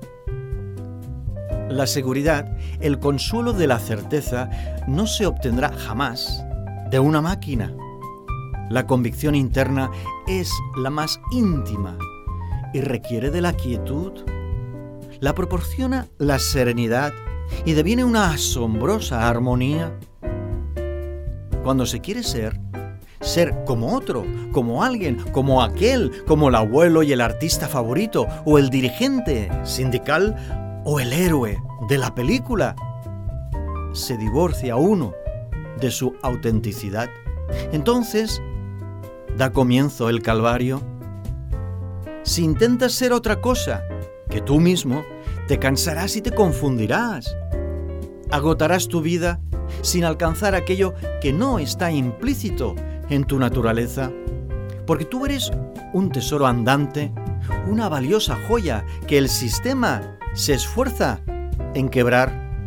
La seguridad, el consuelo de la certeza, no se obtendrá jamás de una máquina. La convicción interna es la más íntima y requiere de la quietud. La proporciona la serenidad y deviene una asombrosa armonía. Cuando se quiere ser como otro, como alguien, como aquel, como el abuelo y el artista favorito, o el dirigente sindical, o el héroe de la película, se divorcia uno de su autenticidad. Entonces, da comienzo el calvario. Si intentas ser otra cosa que tú mismo, te cansarás y te confundirás. Agotarás tu vida sin alcanzar aquello que no está implícito en tu naturaleza, porque tú eres un tesoro andante, una valiosa joya que el sistema se esfuerza en quebrar.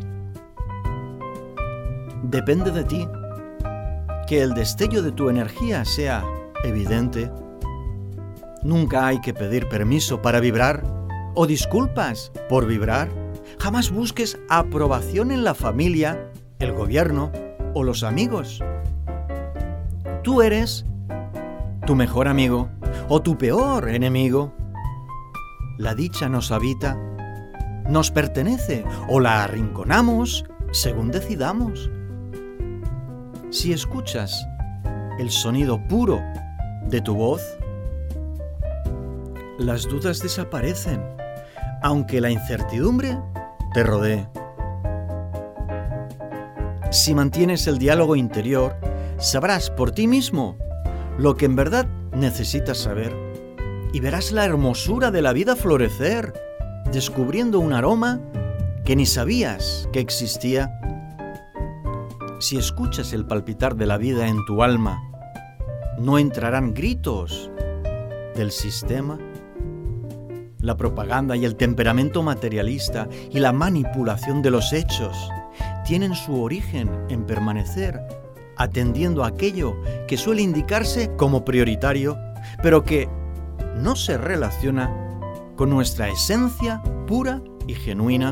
Depende de ti que el destello de tu energía sea evidente. Nunca hay que pedir permiso para vibrar. o disculpas por vibrar. Jamás busques aprobación en la familia, el gobierno o los amigos. Tú eres tu mejor amigo o tu peor enemigo. La dicha nos habita, nos pertenece o la arrinconamos según decidamos. Si escuchas el sonido puro de tu voz, las dudas desaparecen, aunque la incertidumbre te rodee. Si mantienes el diálogo interior, sabrás por ti mismo lo que en verdad necesitas saber y verás la hermosura de la vida florecer, descubriendo un aroma que ni sabías que existía. Si escuchas el palpitar de la vida en tu alma, no entrarán gritos del sistema. La propaganda y el temperamento materialista y la manipulación de los hechos tienen su origen en permanecer atendiendo a aquello que suele indicarse como prioritario, pero que no se relaciona con nuestra esencia pura y genuina.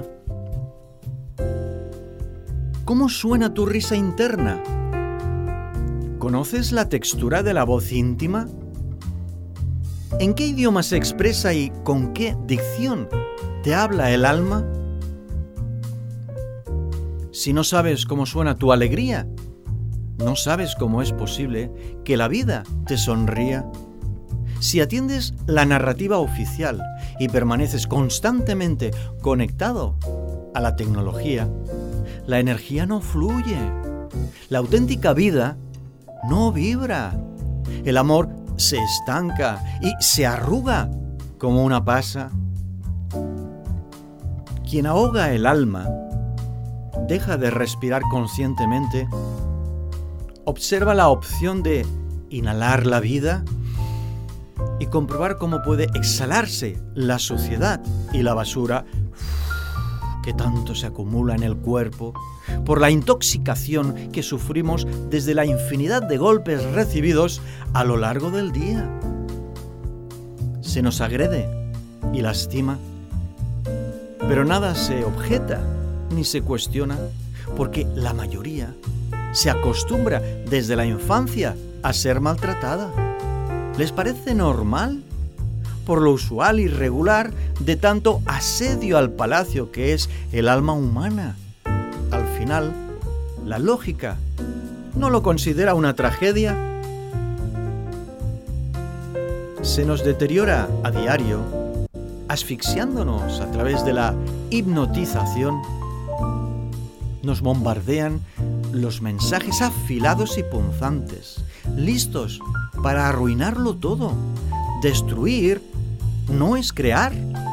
¿Cómo suena tu risa interna? ¿Conoces la textura de la voz íntima? ¿En qué idioma se expresa y con qué dicción te habla el alma? Si no sabes cómo suena tu alegría, no sabes cómo es posible que la vida te sonría. Si atiendes la narrativa oficial y permaneces constantemente conectado a la tecnología, la energía no fluye. La auténtica vida no vibra. El amor se estanca y se arruga como una pasa. Quien ahoga el alma deja de respirar conscientemente. Observa la opción de inhalar la vida y comprobar cómo puede exhalarse la suciedad y la basura que tanto se acumula en el cuerpo por la intoxicación que sufrimos desde la infinidad de golpes recibidos a lo largo del día. Se nos agrede y lastima, pero nada se objeta ni se cuestiona, porque la mayoría se acostumbra desde la infancia a ser maltratada. ¿Les parece normal? Por lo usual y regular de tanto asedio al palacio que es el alma humana. Al final, la lógica no lo considera una tragedia. Se nos deteriora a diario, asfixiándonos a través de la hipnotización. Nos bombardean los mensajes afilados y punzantes, listos para arruinarlo todo. Destruir no es crear.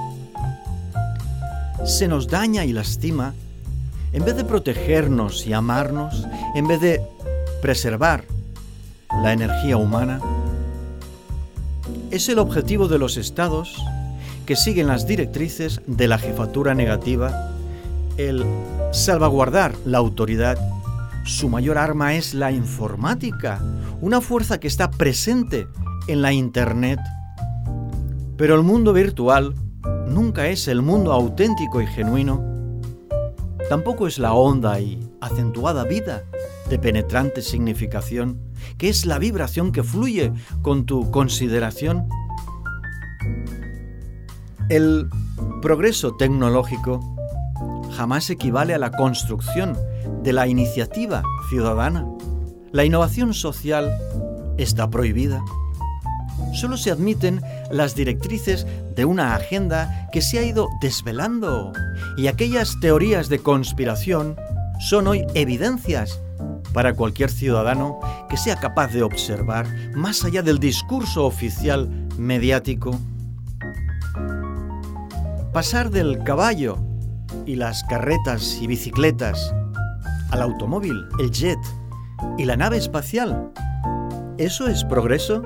Se nos daña y lastima. En vez de protegernos y amarnos, en vez de preservar la energía humana. Es el objetivo de los estados que siguen las directrices de la jefatura negativa, el salvaguardar la autoridad. Su mayor arma es la informática, una fuerza que está presente en la Internet. Pero el mundo virtual nunca es el mundo auténtico y genuino. Tampoco es la honda y acentuada vida de penetrante significación, que es la vibración que fluye con tu consideración. El progreso tecnológico jamás equivale a la construcción de la iniciativa ciudadana. La innovación social está prohibida. Solo se admiten las directrices de una agenda que se ha ido desvelando, y aquellas teorías de conspiración son hoy evidencias para cualquier ciudadano que sea capaz de observar más allá del discurso oficial mediático. Pasar del caballo y las carretas y bicicletas al automóvil, el jet y la nave espacial, ¿eso es progreso?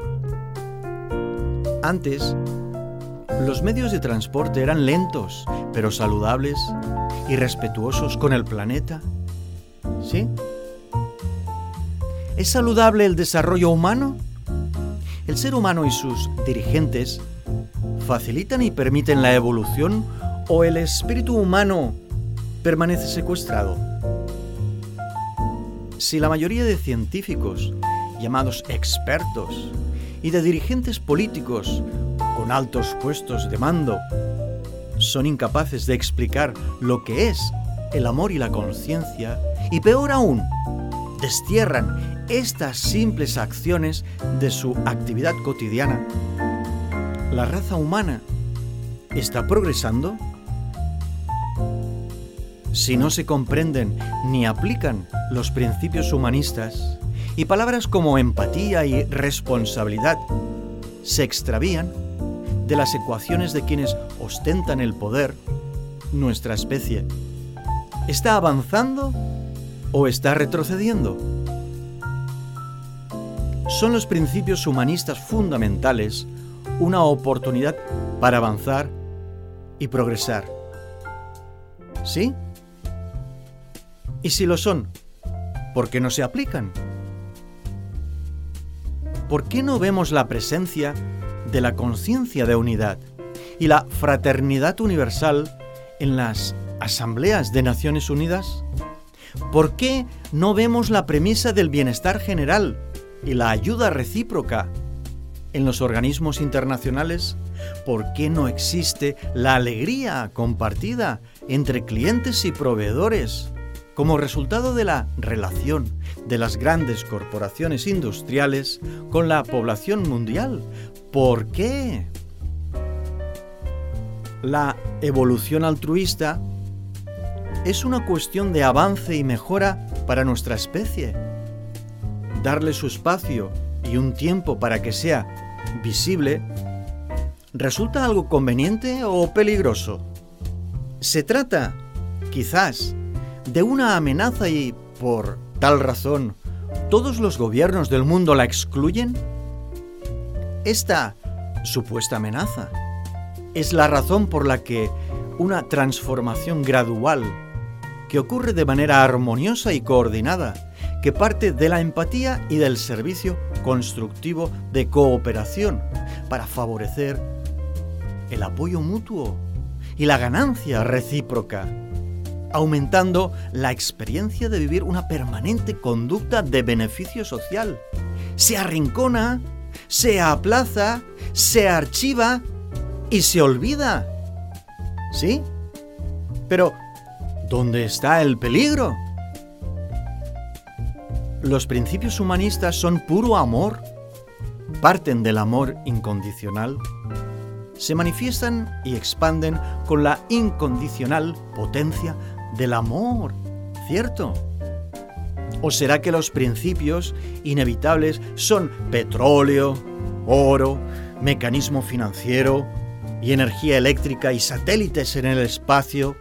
Antes, los medios de transporte eran lentos, pero saludables y respetuosos con el planeta. ¿Sí? ¿Es saludable el desarrollo humano? El ser humano y sus dirigentes facilitan y permiten la evolución o el espíritu humano permanece secuestrado? Si la mayoría de científicos, llamados expertos, y de dirigentes políticos con altos puestos de mando son incapaces de explicar lo que es el amor y la conciencia, y peor aún, destierran estas simples acciones de su actividad cotidiana, ¿la raza humana está progresando? Si no se comprenden ni aplican los principios humanistas y palabras como empatía y responsabilidad se extravían de las ecuaciones de quienes ostentan el poder, nuestra especie ¿está avanzando o está retrocediendo? ¿Son los principios humanistas fundamentales una oportunidad para avanzar y progresar? ¿Sí? Y si lo son, ¿por qué no se aplican? ¿Por qué no vemos la presencia de la conciencia de unidad y la fraternidad universal en las asambleas de Naciones Unidas? ¿Por qué no vemos la premisa del bienestar general y la ayuda recíproca en los organismos internacionales? ¿Por qué no existe la alegría compartida entre clientes y proveedores como resultado de la relación de las grandes corporaciones industriales con la población mundial? ¿Por qué? La evolución altruista es una cuestión de avance y mejora para nuestra especie. Darle su espacio y un tiempo para que sea visible ¿resulta algo conveniente o peligroso? ¿Se trata, quizás, de una amenaza y, por tal razón, todos los gobiernos del mundo la excluyen? Esta supuesta amenaza es la razón por la que una transformación gradual, que ocurre de manera armoniosa y coordinada, que parte de la empatía y del servicio constructivo de cooperación para favorecer el apoyo mutuo y la ganancia recíproca, aumentando la experiencia de vivir una permanente conducta de beneficio social. Se arrincona, se aplaza, se archiva y se olvida. ¿Sí? Pero, ¿dónde está el peligro? Los principios humanistas son puro amor, parten del amor incondicional, se manifiestan y expanden con la incondicional potencia del amor, ¿cierto? ¿O será que los principios inevitables son petróleo, oro, mecanismo financiero y energía eléctrica y satélites en el espacio?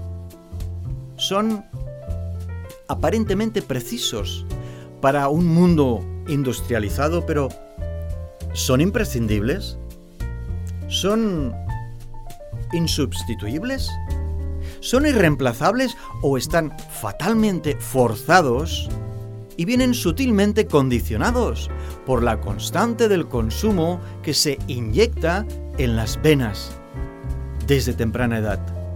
Son aparentemente precisos para un mundo industrializado, pero ¿son imprescindibles? ¿Son insubstituibles? ¿Son irreemplazables o están fatalmente forzados y vienen sutilmente condicionados por la constante del consumo que se inyecta en las venas desde temprana edad?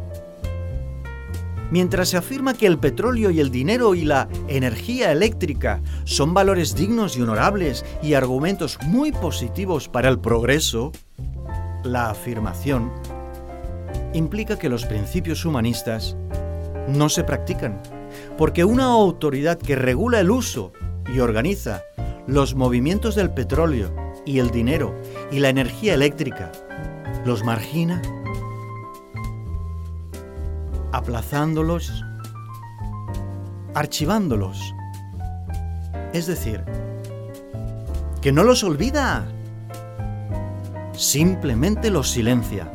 Mientras se afirma que el petróleo y el dinero y la energía eléctrica son valores dignos y honorables y argumentos muy positivos para el progreso, la afirmación implica que los principios humanistas no se practican, porque una autoridad que regula el uso y organiza los movimientos del petróleo y el dinero y la energía eléctrica los margina, aplazándolos, archivándolos. Es decir, que no los olvida, simplemente los silencia.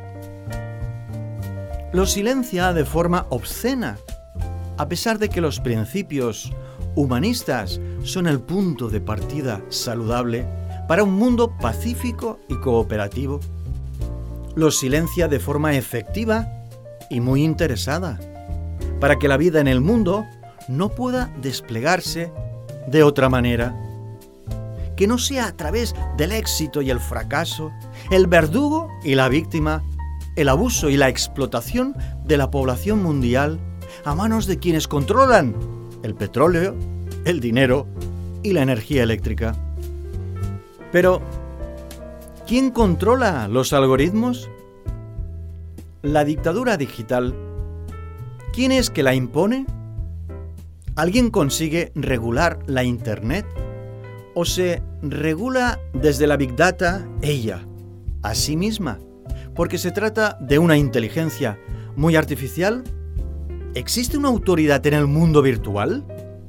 Los silencia de forma obscena, a pesar de que los principios humanistas son el punto de partida saludable para un mundo pacífico y cooperativo. Los silencia de forma efectiva y muy interesada, para que la vida en el mundo no pueda desplegarse de otra manera, que no sea a través del éxito y el fracaso, el verdugo y la víctima, el abuso y la explotación de la población mundial a manos de quienes controlan el petróleo, el dinero y la energía eléctrica. Pero, ¿quién controla los algoritmos? La dictadura digital, ¿quién es que la impone? ¿Alguien consigue regular la Internet? ¿O se regula desde la Big Data ella, a sí misma? Porque se trata de una inteligencia muy artificial. ¿Existe una autoridad en el mundo virtual?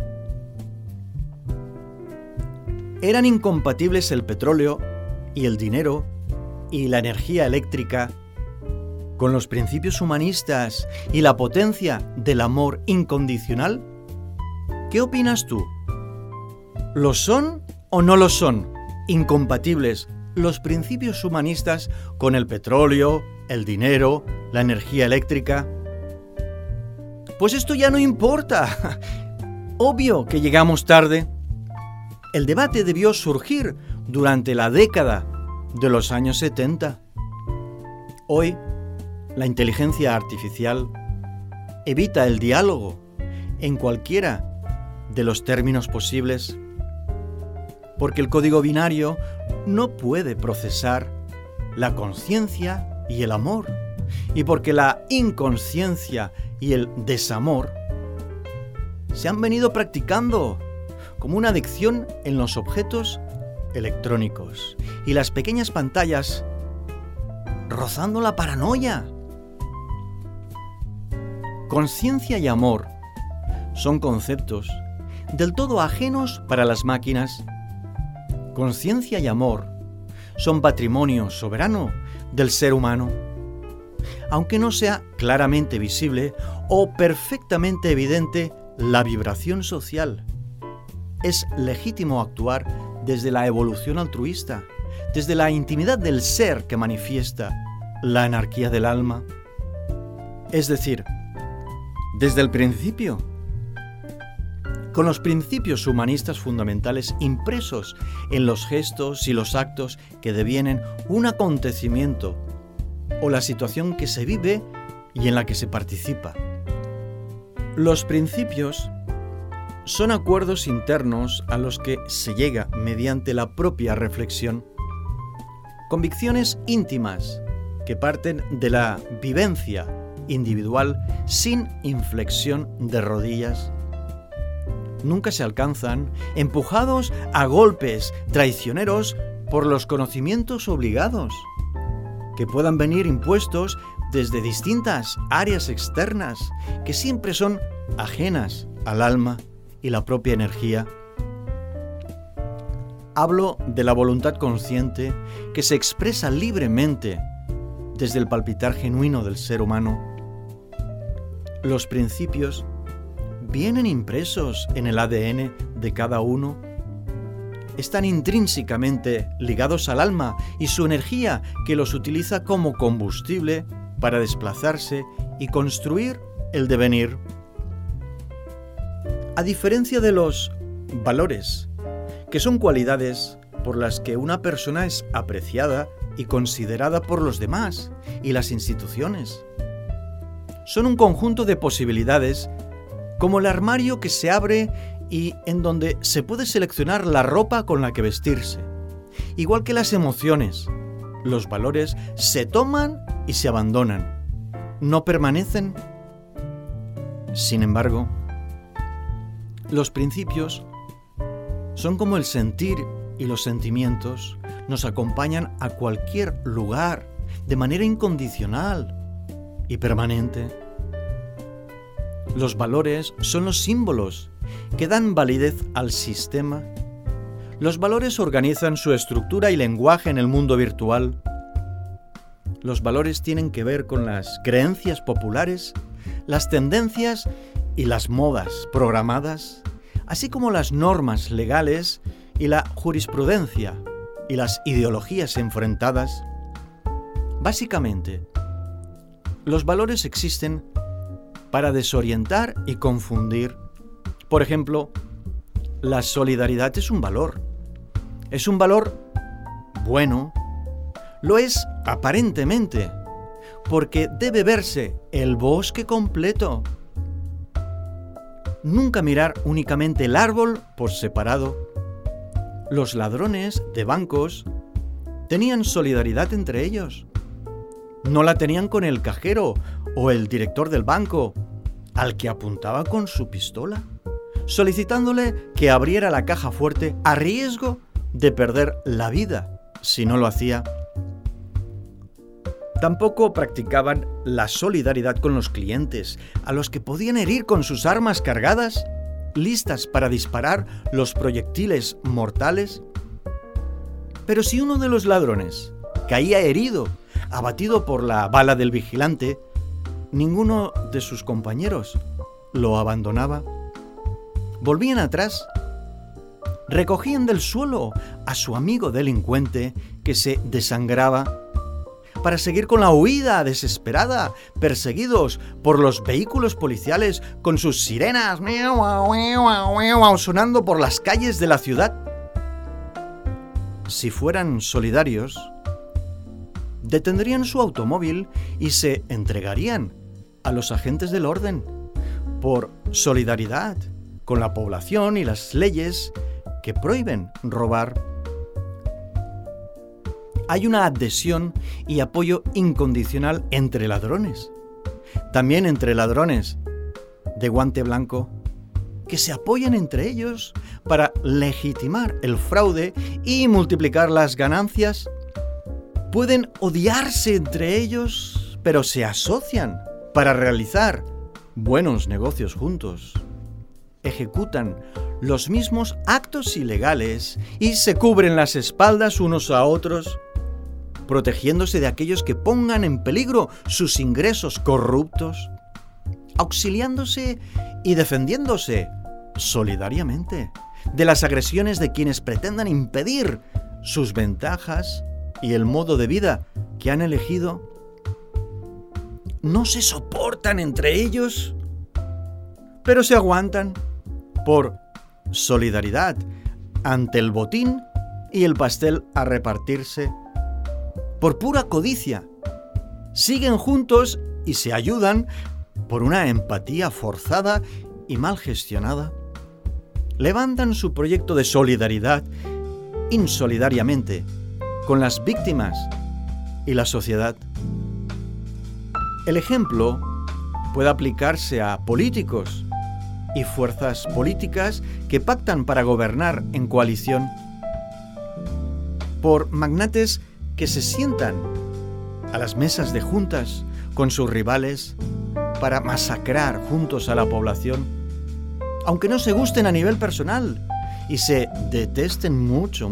¿Eran incompatibles el petróleo y el dinero y la energía eléctrica con los principios humanistas y la potencia del amor incondicional? ¿Qué opinas tú? ¿Lo son o no lo son incompatibles los principios humanistas con el petróleo, el dinero, la energía eléctrica? Pues esto ya no importa. Obvio que llegamos tarde. El debate debió surgir durante la década de los años 70. Hoy, la inteligencia artificial evita el diálogo en cualquiera de los términos posibles, porque el código binario no puede procesar la conciencia y el amor, y porque la inconsciencia y el desamor se han venido practicando como una adicción en los objetos electrónicos y las pequeñas pantallas, rozando la paranoia. Conciencia y amor son conceptos del todo ajenos para las máquinas. Conciencia y amor son patrimonio soberano del ser humano. Aunque no sea claramente visible o perfectamente evidente la vibración social, es legítimo actuar desde la evolución altruista, desde la intimidad del ser que manifiesta la anarquía del alma. Es decir, desde el principio, con los principios humanistas fundamentales impresos en los gestos y los actos que devienen un acontecimiento o la situación que se vive y en la que se participa. Los principios son acuerdos internos a los que se llega mediante la propia reflexión, convicciones íntimas que parten de la vivencia individual sin inflexión de rodillas. Nunca se alcanzan empujados a golpes traicioneros por los conocimientos obligados, que puedan venir impuestos desde distintas áreas externas que siempre son ajenas al alma y la propia energía. Hablo de la voluntad consciente que se expresa libremente desde el palpitar genuino del ser humano. Los principios vienen impresos en el ADN de cada uno. Están intrínsecamente ligados al alma y su energía que los utiliza como combustible para desplazarse y construir el devenir. A diferencia de los valores, que son cualidades por las que una persona es apreciada y considerada por los demás y las instituciones, son un conjunto de posibilidades como el armario que se abre y en donde se puede seleccionar la ropa con la que vestirse. Igual que las emociones, los valores se toman y se abandonan, no permanecen. Sin embargo, los principios son como el sentir y los sentimientos nos acompañan a cualquier lugar de manera incondicional y permanente. Los valores son los símbolos que dan validez al sistema. Los valores organizan su estructura y lenguaje en el mundo virtual. Los valores tienen que ver con las creencias populares, las tendencias y las modas programadas, así como las normas legales y la jurisprudencia y las ideologías enfrentadas. Básicamente, los valores existen para desorientar y confundir. Por ejemplo, la solidaridad es un valor. Es un valor bueno. Lo es aparentemente, porque debe verse el bosque completo. Nunca mirar únicamente el árbol por separado. Los ladrones de bancos tenían solidaridad entre ellos. No la tenían con el cajero o el director del banco, al que apuntaba con su pistola, solicitándole que abriera la caja fuerte a riesgo de perder la vida si no lo hacía. Tampoco practicaban la solidaridad con los clientes, a los que podían herir con sus armas cargadas, listas para disparar los proyectiles mortales. Pero si uno de los ladrones caía herido, abatido por la bala del vigilante, ninguno de sus compañeros lo abandonaba. Volvían atrás, recogían del suelo a su amigo delincuente que se desangraba, para seguir con la huida desesperada, perseguidos por los vehículos policiales con sus sirenas sonando por las calles de la ciudad. Si fueran solidarios, detendrían su automóvil y se entregarían a los agentes del orden por solidaridad con la población y las leyes que prohíben robar. Hay una adhesión y apoyo incondicional entre ladrones, también entre ladrones de guante blanco, que se apoyan entre ellos para legitimar el fraude y multiplicar las ganancias. Pueden odiarse entre ellos, pero se asocian para realizar buenos negocios juntos. Ejecutan los mismos actos ilegales y se cubren las espaldas unos a otros, protegiéndose de aquellos que pongan en peligro sus ingresos corruptos, auxiliándose y defendiéndose solidariamente de las agresiones de quienes pretendan impedir sus ventajas y el modo de vida que han elegido. No se soportan entre ellos, pero se aguantan por solidaridad ante el botín y el pastel a repartirse. Por pura codicia, siguen juntos y se ayudan por una empatía forzada y mal gestionada. Levantan su proyecto de solidaridad insolidariamente con las víctimas y la sociedad. El ejemplo puede aplicarse a políticos y fuerzas políticas que pactan para gobernar en coalición, por magnates que se sientan a las mesas de juntas con sus rivales para masacrar juntos a la población, aunque no se gusten a nivel personal y se detesten mucho.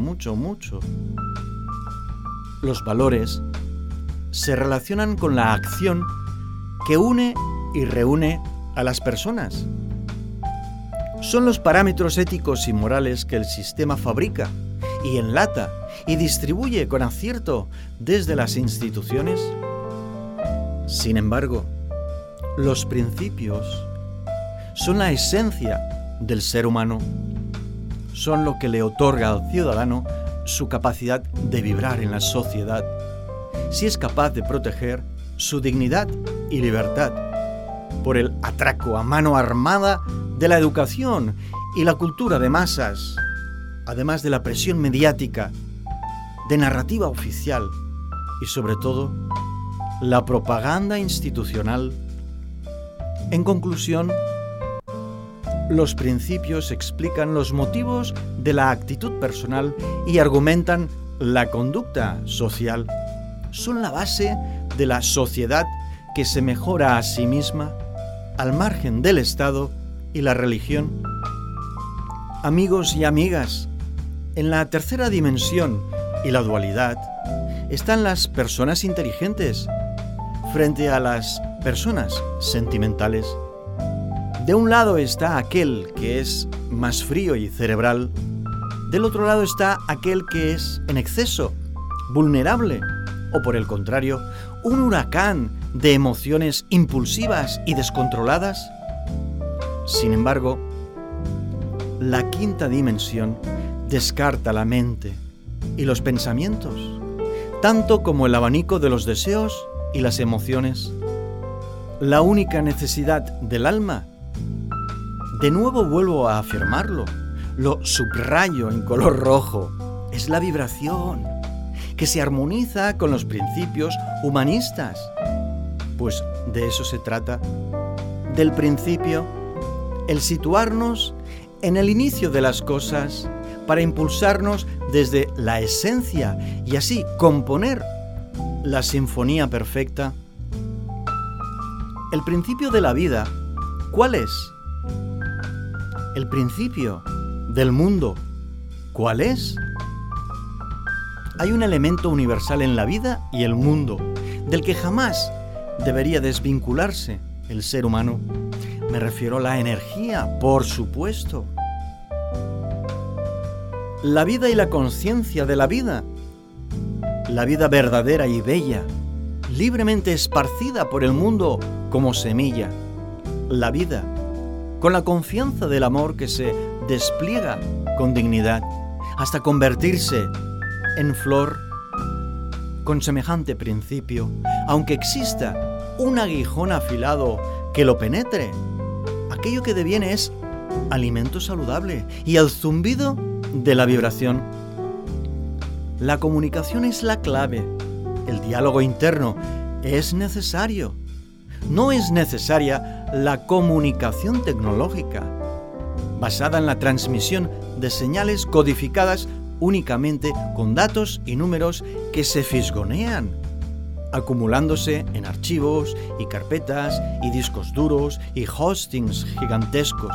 Los valores se relacionan con la acción que une y reúne a las personas. Son los parámetros éticos y morales que el sistema fabrica y enlata y distribuye con acierto desde las instituciones. Sin embargo, los principios son la esencia del ser humano. Son lo que le otorga al ciudadano su capacidad de vibrar en la sociedad, si es capaz de proteger su dignidad y libertad por el atraco a mano armada de la educación y la cultura de masas, además de la presión mediática, de narrativa oficial y sobre todo la propaganda institucional. En conclusión, los principios explican los motivos de la actitud personal y argumentan la conducta social. Son la base de la sociedad que se mejora a sí misma al margen del Estado y la religión. Amigos y amigas, en la tercera dimensión y la dualidad están las personas inteligentes frente a las personas sentimentales. De un lado está aquel que es más frío y cerebral, del otro lado está aquel que es en exceso, vulnerable, o por el contrario, un huracán de emociones impulsivas y descontroladas. Sin embargo, la quinta dimensión descarta la mente y los pensamientos, tanto como el abanico de los deseos y las emociones. La única necesidad del alma, de nuevo vuelvo a afirmarlo, lo subrayo en color rojo, es la vibración, que se armoniza con los principios humanistas. Pues de eso se trata, del principio, el situarnos en el inicio de las cosas para impulsarnos desde la esencia y así componer la sinfonía perfecta. El principio de la vida, ¿cuál es? El principio del mundo, ¿cuál es? Hay un elemento universal en la vida y el mundo, del que jamás debería desvincularse el ser humano. Me refiero a la energía, por supuesto. La vida y la conciencia de la vida verdadera y bella, libremente esparcida por el mundo como semilla. La vida, con la confianza del amor que se despliega con dignidad, hasta convertirse en flor. Con semejante principio, aunque exista un aguijón afilado que lo penetre, aquello que deviene es alimento saludable y el zumbido de la vibración. La comunicación es la clave. El diálogo interno es necesario. No es necesaria la comunicación tecnológica, basada en la transmisión de señales codificadas únicamente con datos y números que se fisgonean, acumulándose en archivos y carpetas y discos duros y hostings gigantescos.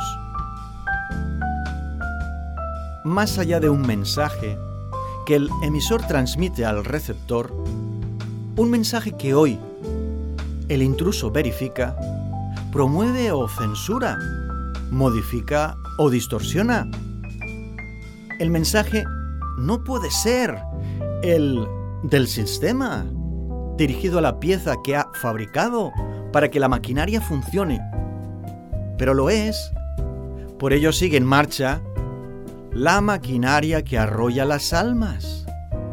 Más allá de un mensaje que el emisor transmite al receptor, un mensaje que hoy el intruso verifica, promueve o censura, modifica o distorsiona. El mensaje no puede ser el del sistema, dirigido a la pieza que ha fabricado para que la maquinaria funcione. Pero lo es. Por ello sigue en marcha la maquinaria que arrolla las almas.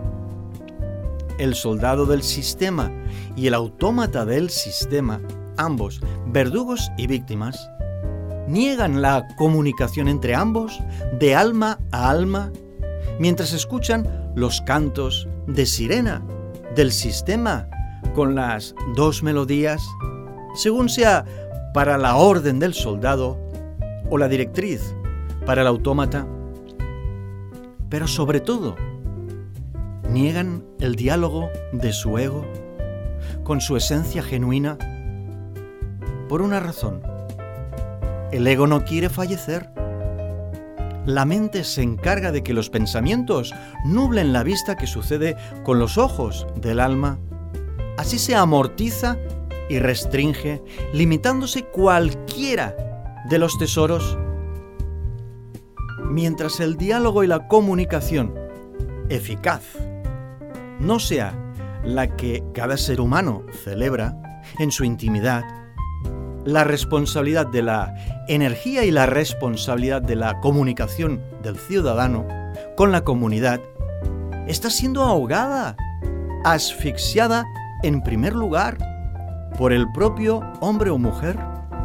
El soldado del sistema y el autómata del sistema, ambos verdugos y víctimas, niegan la comunicación entre ambos de alma a alma, mientras escuchan los cantos de sirena del sistema con las dos melodías, según sea para la orden del soldado o la directriz para el autómata. Pero sobre todo, niegan el diálogo de su ego con su esencia genuina por una razón. El ego no quiere fallecer. La mente se encarga de que los pensamientos nublen la vista que sucede con los ojos del alma. Así se amortiza y restringe, limitándose cualquiera de los tesoros. Mientras el diálogo y la comunicación eficaz no sea la que cada ser humano celebra en su intimidad, la responsabilidad de la energía y la responsabilidad de la comunicación del ciudadano con la comunidad está siendo ahogada, asfixiada en primer lugar por el propio hombre o mujer,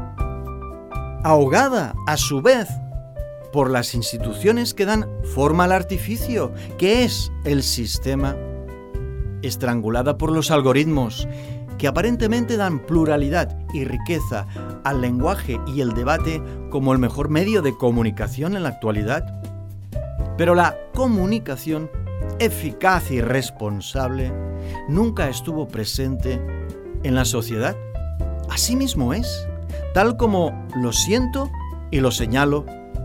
ahogada a su vez por las instituciones que dan forma al artificio, que es el sistema, estrangulada por los algoritmos que aparentemente dan pluralidad y riqueza al lenguaje y el debate como el mejor medio de comunicación en la actualidad. Pero la comunicación eficaz y responsable nunca estuvo presente en la sociedad. Así mismo es, tal como lo siento y lo señalo.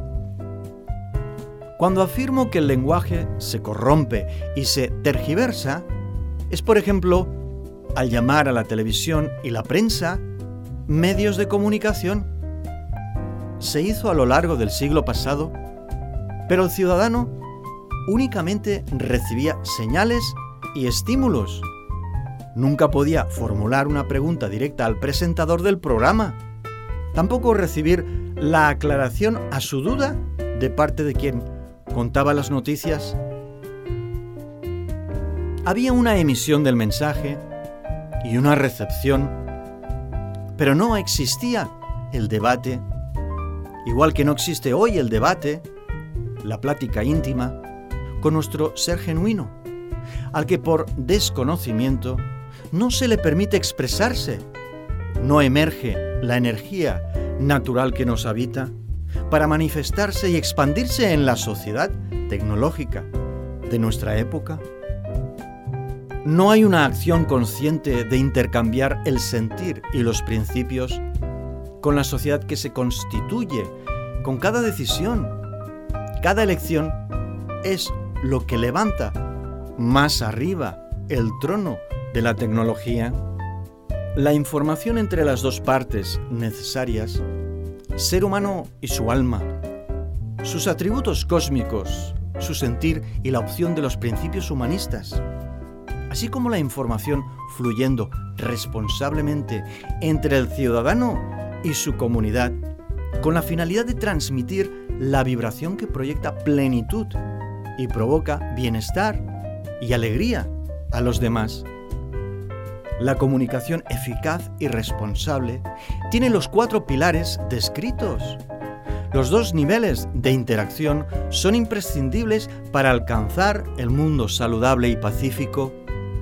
Cuando afirmo que el lenguaje se corrompe y se tergiversa, es por ejemplo al llamar a la televisión y la prensa medios de comunicación. Se hizo a lo largo del siglo pasado, pero el ciudadano únicamente recibía señales y estímulos. Nunca podía formular una pregunta directa al presentador del programa, tampoco recibir la aclaración a su duda de parte de quien contaba las noticias. Había una emisión del mensaje y una recepción, pero no existía el debate, igual que no existe hoy el debate, la plática íntima, con nuestro ser genuino, al que por desconocimiento no se le permite expresarse, no emerge la energía natural que nos habita para manifestarse y expandirse en la sociedad tecnológica de nuestra época. No hay una acción consciente de intercambiar el sentir y los principios con la sociedad que se constituye con cada decisión. Cada elección es lo que levanta más arriba el trono de la tecnología. La información entre las dos partes necesarias, ser humano y su alma, sus atributos cósmicos, su sentir y la opción de los principios humanistas, así como la información fluyendo responsablemente entre el ciudadano y su comunidad, con la finalidad de transmitir la vibración que proyecta plenitud y provoca bienestar y alegría a los demás. La comunicación eficaz y responsable tiene los 4 pilares descritos. Los 2 niveles de interacción son imprescindibles para alcanzar el mundo saludable y pacífico.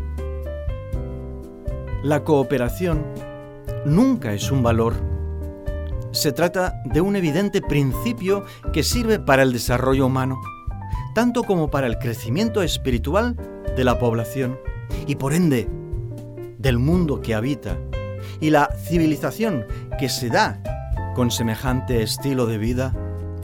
La cooperación nunca es un valor. Se trata de un evidente principio que sirve para el desarrollo humano, tanto como para el crecimiento espiritual de la población y, por ende, del mundo que habita y la civilización que se da con semejante estilo de vida.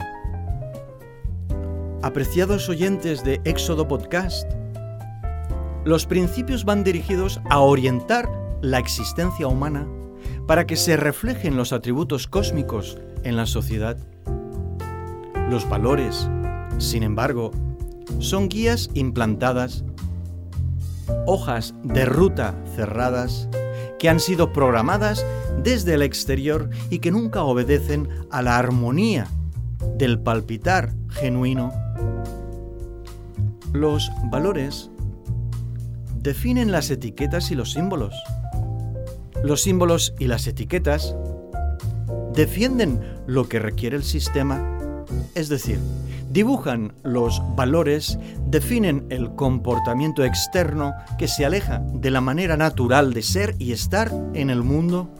Apreciados oyentes de Éxodo Podcast, los principios van dirigidos a orientar la existencia humana para que se reflejen los atributos cósmicos en la sociedad. Los valores, sin embargo, son guías implantadas, hojas de ruta cerradas que han sido programadas desde el exterior y que nunca obedecen a la armonía del palpitar genuino. Los valores definen las etiquetas y los símbolos. Los símbolos y las etiquetas defienden lo que requiere el sistema, es decir, dibujan los valores, definen el comportamiento externo que se aleja de la manera natural de ser y estar en el mundo.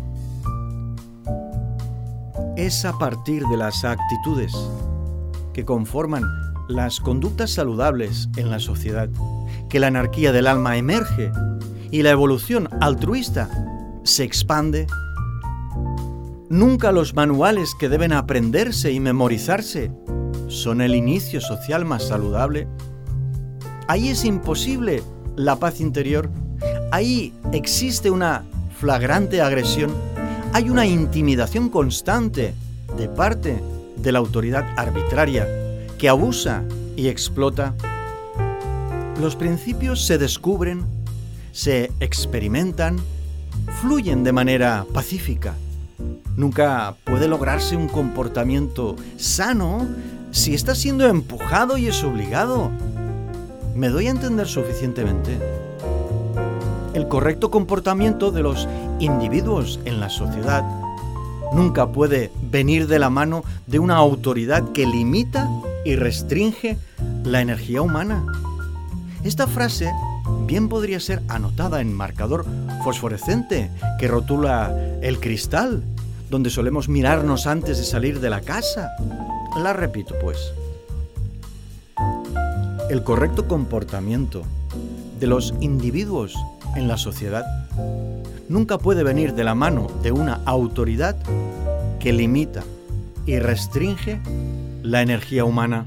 Es a partir de las actitudes que conforman las conductas saludables en la sociedad que la anarquía del alma emerge y la evolución altruista se expande. Nunca los manuales que deben aprenderse y memorizarse son el inicio social más saludable. Ahí es imposible la paz interior. Ahí existe una flagrante agresión. Hay una intimidación constante de parte de la autoridad arbitraria que abusa y explota. Los principios se descubren, se experimentan, fluyen de manera pacífica. Nunca puede lograrse un comportamiento sano si está siendo empujado y es obligado. ¿Me doy a entender suficientemente? El correcto comportamiento de los individuos en la sociedad nunca puede venir de la mano de una autoridad que limita y restringe la energía humana. Esta frase bien podría ser anotada en marcador fosforescente que rotula el cristal, donde solemos mirarnos antes de salir de la casa. La repito, pues. El correcto comportamiento de los individuos en la sociedad nunca puede venir de la mano de una autoridad que limita y restringe la energía humana.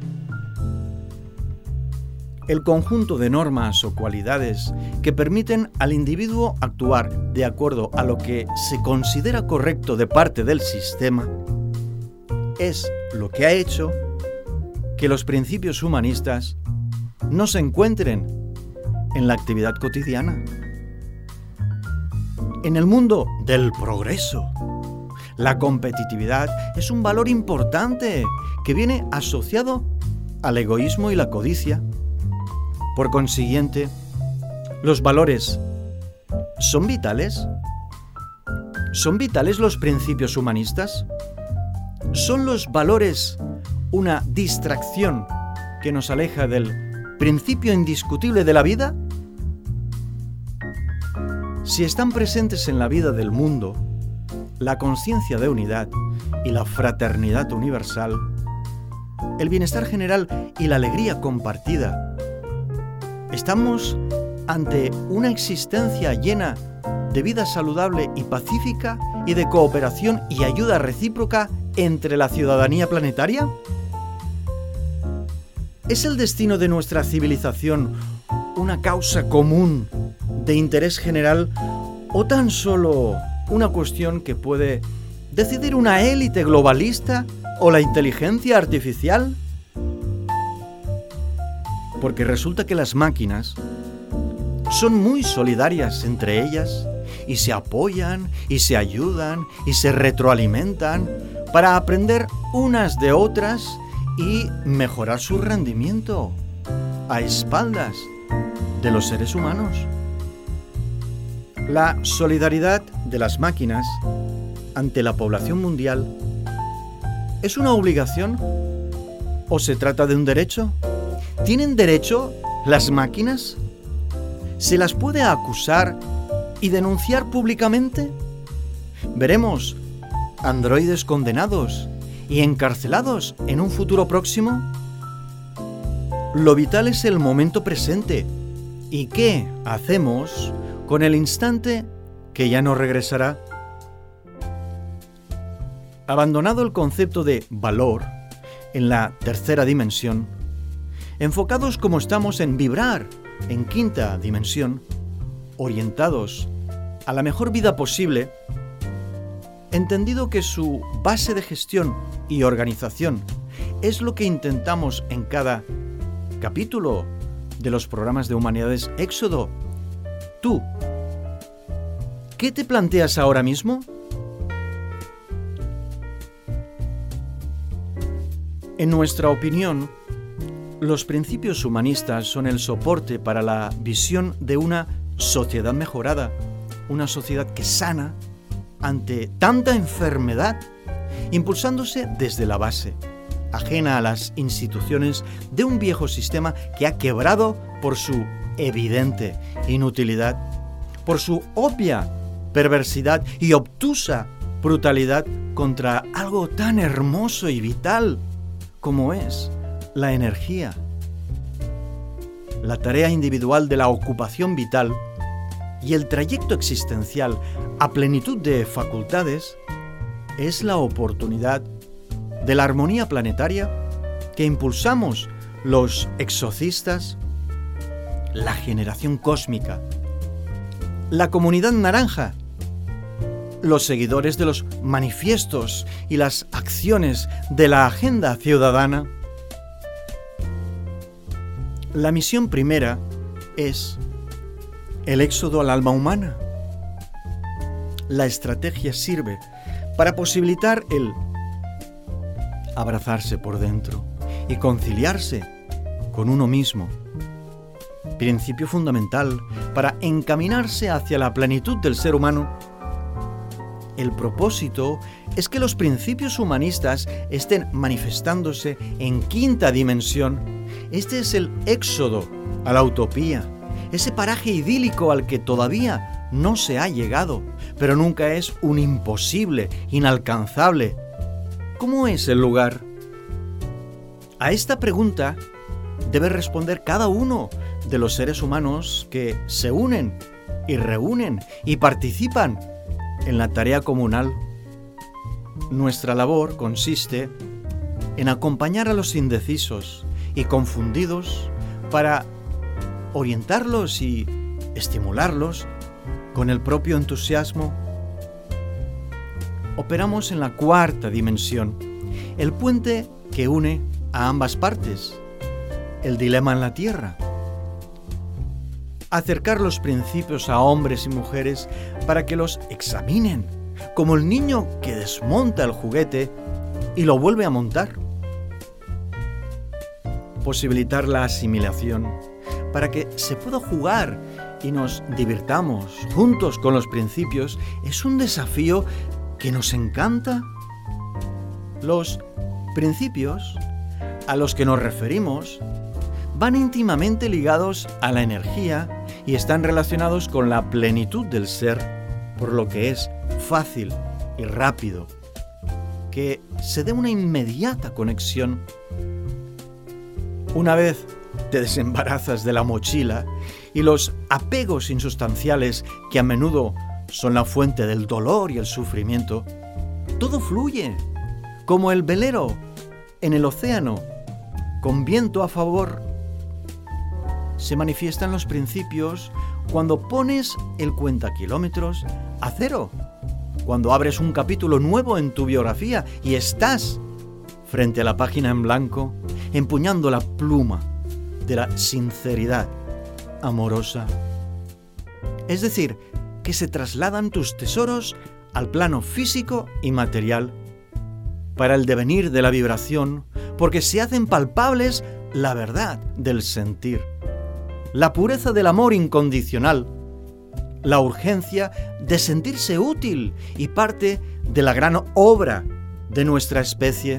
El conjunto de normas o cualidades que permiten al individuo actuar de acuerdo a lo que se considera correcto de parte del sistema es lo que ha hecho que los principios humanistas no se encuentren en la actividad cotidiana. En el mundo del progreso, la competitividad es un valor importante que viene asociado al egoísmo y la codicia. Por consiguiente, ¿Los valores son vitales? ¿Son vitales los principios humanistas? ¿Son los valores una distracción que nos aleja del principio indiscutible de la vida? Si están presentes en la vida del mundo, la conciencia de unidad y la fraternidad universal, el bienestar general y la alegría compartida, estamos ante una existencia llena de vida saludable y pacífica y de cooperación y ayuda recíproca entre la ciudadanía planetaria. ¿Es el destino de nuestra civilización una causa común de interés general o tan solo una cuestión que puede decidir una élite globalista o la inteligencia artificial? Porque resulta que las máquinas son muy solidarias entre ellas y se apoyan y se ayudan y se retroalimentan para aprender unas de otras y mejorar su rendimiento a espaldas de los seres humanos. La solidaridad de las máquinas ante la población mundial ¿es una obligación o se trata de un derecho? ¿Tienen derecho las máquinas? ¿Se las puede acusar y denunciar públicamente? ¿Veremos androides condenados y encarcelados en un futuro próximo? Lo vital es el momento presente. ¿Y qué hacemos con el instante que ya no regresará? Abandonado el concepto de valor en la tercera dimensión, enfocados como estamos en vibrar en quinta dimensión, orientados a la mejor vida posible, entendido que su base de gestión y organización es lo que intentamos en cada capítulo de los programas de Humanidades Éxodo. Tú, ¿qué te planteas ahora mismo? En nuestra opinión, los principios humanistas son el soporte para la visión de una sociedad mejorada, una sociedad que sana ante tanta enfermedad, impulsándose desde la base, ajena a las instituciones de un viejo sistema que ha quebrado por su evidente inutilidad, por su obvia perversidad y obtusa brutalidad contra algo tan hermoso y vital como es la energía. La tarea individual de la ocupación vital y el trayecto existencial a plenitud de facultades es la oportunidad de la armonía planetaria que impulsamos los exorcistas, la generación cósmica, la comunidad naranja, los seguidores de los manifiestos y las acciones de la agenda ciudadana. La misión primera es el éxodo al alma humana. La estrategia sirve para posibilitar el abrazarse por dentro y conciliarse con uno mismo. Principio fundamental para encaminarse hacia la plenitud del ser humano. El propósito es que los principios humanistas estén manifestándose en quinta dimensión. Este es el éxodo a la utopía, ese paraje idílico al que todavía no se ha llegado, pero nunca es un imposible, inalcanzable. ¿Cómo es el lugar? A esta pregunta debe responder cada uno de los seres humanos que se unen y reúnen y participan en la tarea comunal. Nuestra labor consiste en acompañar a los indecisos y confundidos para orientarlos y estimularlos con el propio entusiasmo. Operamos en la cuarta dimensión, el puente que une a ambas partes, el dilema en la Tierra. Acercar los principios a hombres y mujeres para que los examinen, como el niño que desmonta el juguete y lo vuelve a montar. Posibilitar la asimilación para que se pueda jugar y nos divirtamos juntos con los principios es un desafío que nos encanta. Los principios a los que nos referimos van íntimamente ligados a la energía y están relacionados con la plenitud del ser, por lo que es fácil y rápido que se dé una inmediata conexión. Una vez te desembarazas de la mochila y los apegos insustanciales que a menudo son la fuente del dolor y el sufrimiento, todo fluye, como el velero en el océano, con viento a favor. Se manifiestan los principios cuando pones el cuentakilómetros a cero, cuando abres un capítulo nuevo en tu biografía y estás frente a la página en blanco, empuñando la pluma de la sinceridad amorosa. Es decir, que se trasladan tus tesoros al plano físico y material para el devenir de la vibración, porque se hacen palpables la verdad del sentir, la pureza del amor incondicional, la urgencia de sentirse útil y parte de la gran obra de nuestra especie.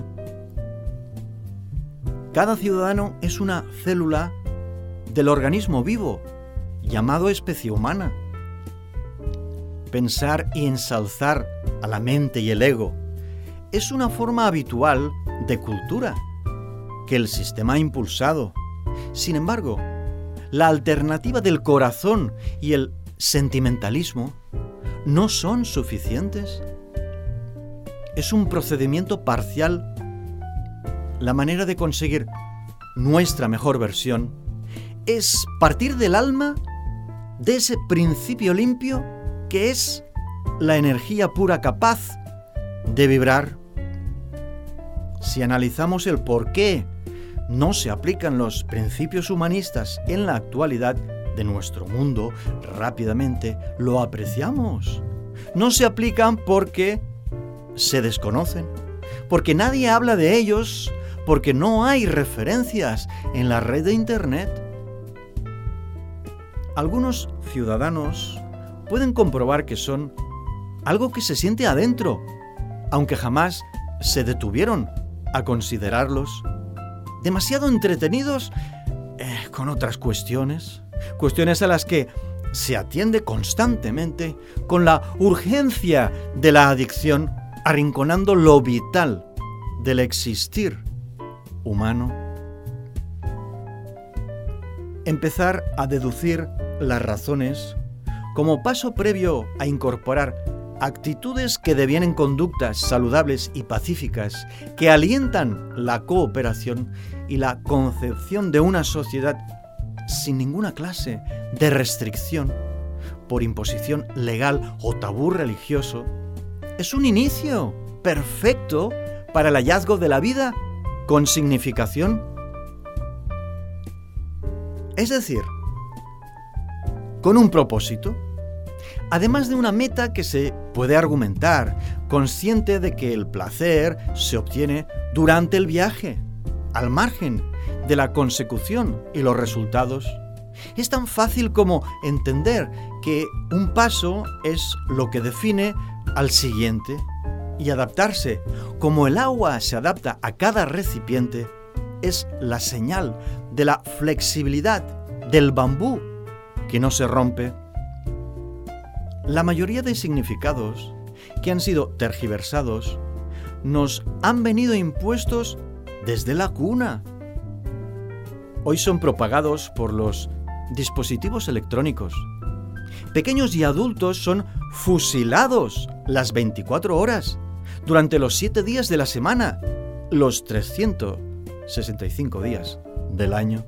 Cada ciudadano es una célula del organismo vivo, llamado especie humana. Pensar y ensalzar a la mente y el ego es una forma habitual de cultura que el sistema ha impulsado. Sin embargo, la alternativa del corazón y el sentimentalismo no son suficientes. Es un procedimiento parcial. La manera de conseguir nuestra mejor versión es partir del alma, de ese principio limpio que es la energía pura capaz de vibrar. Si analizamos el por qué no se aplican los principios humanistas en la actualidad de nuestro mundo, rápidamente lo apreciamos. No se aplican porque se desconocen, porque nadie habla de ellos, porque no hay referencias en la red de Internet. Algunos ciudadanos pueden comprobar que son algo que se siente adentro, aunque jamás se detuvieron a considerarlos, demasiado entretenidos con otras cuestiones a las que se atiende constantemente con la urgencia de la adicción, arrinconando lo vital del existir humano. Empezar a deducir las razones como paso previo a incorporar actitudes que devienen conductas saludables y pacíficas que alientan la cooperación y la concepción de una sociedad sin ninguna clase de restricción por imposición legal o tabú religioso, es un inicio perfecto para el hallazgo de la vida con significación. Es decir, con un propósito, además de una meta que se puede argumentar, consciente de que el placer se obtiene durante el viaje, al margen de la consecución y los resultados. Es tan fácil como entender que un paso es lo que define al siguiente y adaptarse, como el agua se adapta a cada recipiente, es la señal de la flexibilidad del bambú que no se rompe. La mayoría de significados que han sido tergiversados nos han venido impuestos desde la cuna. Hoy son propagados por los dispositivos electrónicos. Pequeños y adultos son fusilados las 24 horas durante los 7 días de la semana, los 365 días del año.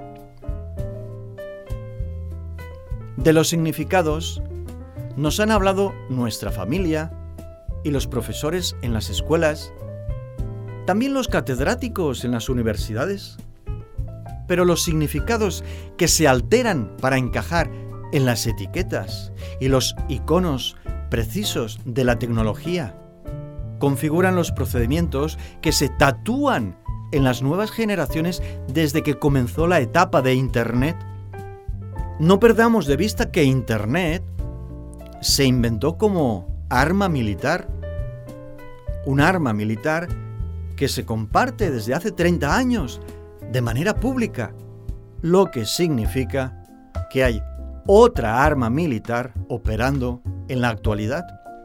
De los significados nos han hablado nuestra familia y los profesores en las escuelas, también los catedráticos en las universidades. Pero los significados que se alteran para encajar en las etiquetas y los iconos precisos de la tecnología configuran los procedimientos que se tatúan en las nuevas generaciones desde que comenzó la etapa de Internet. No perdamos de vista que Internet se inventó como arma militar. Un arma militar que se comparte desde hace 30 años de manera pública, lo que significa que hay otra arma militar operando en la actualidad.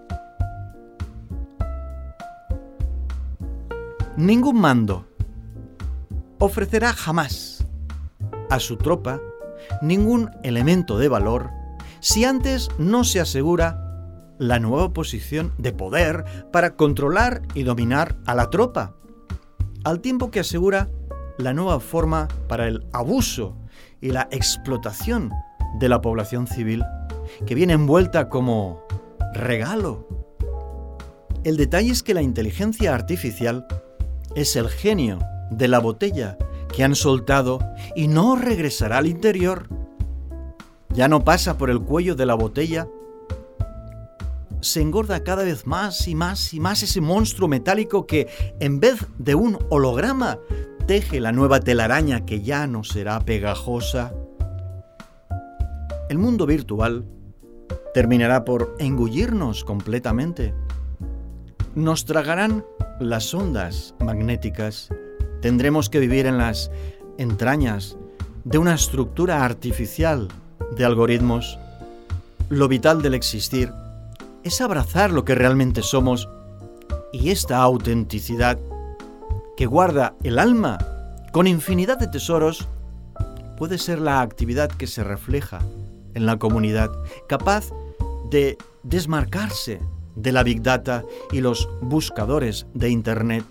Ningún mando ofrecerá jamás a su tropa ningún elemento de valor si antes no se asegura la nueva posición de poder para controlar y dominar a la tropa, al tiempo que asegura la nueva forma para el abuso y la explotación de la población civil, que viene envuelta como regalo. El detalle es que la inteligencia artificial es el genio de la botella que han soltado y no regresará al interior. Ya no pasa por el cuello de la botella. Se engorda cada vez más y más y más ese monstruo metálico que, en vez de un holograma, teje la nueva telaraña que ya no será pegajosa. El mundo virtual terminará por engullirnos completamente. Nos tragarán las ondas magnéticas. Tendremos que vivir en las entrañas de una estructura artificial de algoritmos. Lo vital del existir es abrazar lo que realmente somos, y esta autenticidad que guarda el alma con infinidad de tesoros puede ser la actividad que se refleja en la comunidad, capaz de desmarcarse de la Big Data y los buscadores de Internet.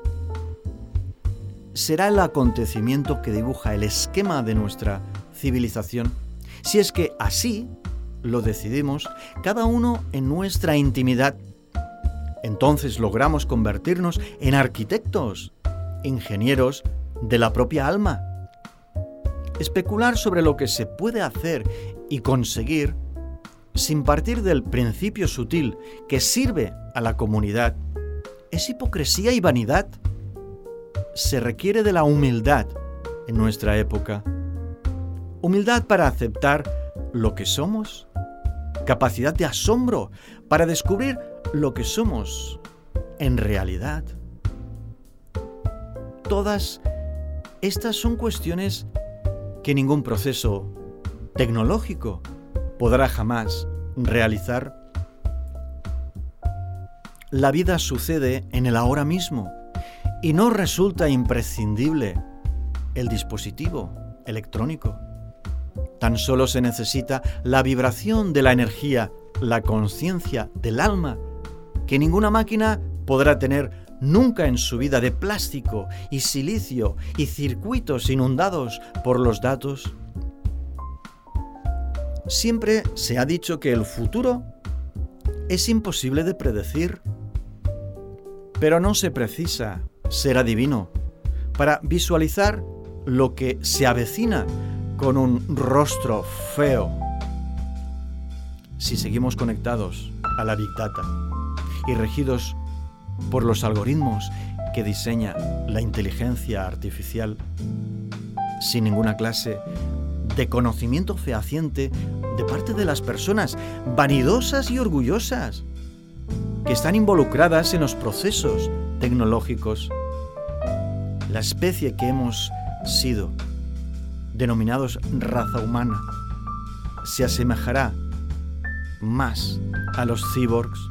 Será el acontecimiento que dibuja el esquema de nuestra civilización, si es que así lo decidimos, cada uno en nuestra intimidad. Entonces logramos convertirnos en arquitectos, ingenieros de la propia alma. Especular sobre lo que se puede hacer y conseguir sin partir del principio sutil que sirve a la comunidad es hipocresía y vanidad. Se requiere de la humildad en nuestra época. Humildad para aceptar lo que somos, capacidad de asombro para descubrir lo que somos en realidad. Todas estas son cuestiones que ningún proceso tecnológico podrá jamás realizar. La vida sucede en el ahora mismo y no resulta imprescindible el dispositivo electrónico. Tan solo se necesita la vibración de la energía, la conciencia del alma, que ninguna máquina podrá tener nunca en su vida, de plástico y silicio y circuitos inundados por los datos. Siempre se ha dicho que el futuro es imposible de predecir, pero no se precisa ser adivino para visualizar lo que se avecina con un rostro feo. Si seguimos conectados a la Big Data y regidos por los algoritmos que diseña la inteligencia artificial, sin ninguna clase de conocimiento fehaciente de parte de las personas vanidosas y orgullosas que están involucradas en los procesos tecnológicos, la especie que hemos sido, denominados raza humana, se asemejará más a los cyborgs.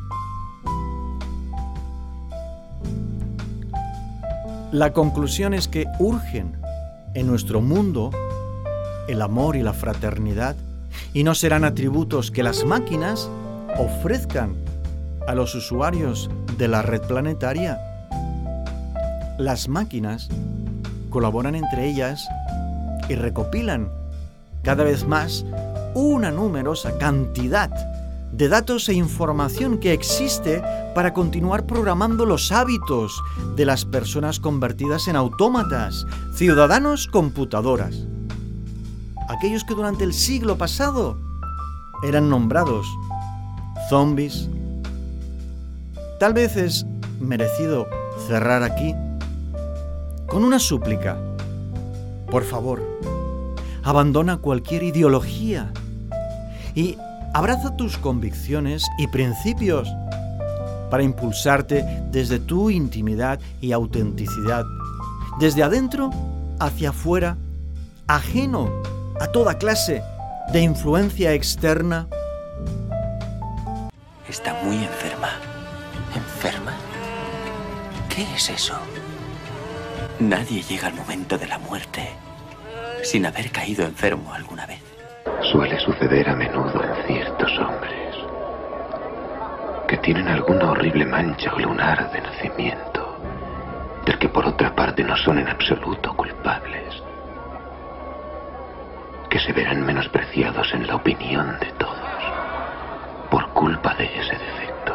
La conclusión es que urgen en nuestro mundo el amor y la fraternidad, y no serán atributos que las máquinas ofrezcan a los usuarios de la red planetaria. Las máquinas colaboran entre ellas y recopilan cada vez más una numerosa cantidad de datos e información que existe para continuar programando los hábitos de las personas convertidas en autómatas, ciudadanos computadoras. Aquellos que durante el siglo pasado eran nombrados zombies. Tal vez es merecido cerrar aquí con una súplica. Por favor, Abandona cualquier ideología y abraza tus convicciones y principios para impulsarte desde tu intimidad y autenticidad, desde adentro hacia afuera, ajeno a toda clase de influencia externa. Está muy enferma. ¿Enferma? ¿Qué es eso? Nadie llega al momento de la muerte sin haber caído enfermo alguna vez. Suele suceder a menudo en ciertos hombres que tienen alguna horrible mancha o lunar de nacimiento, del que por otra parte no son en absoluto culpables, que se verán menospreciados en la opinión de todos por culpa de ese defecto.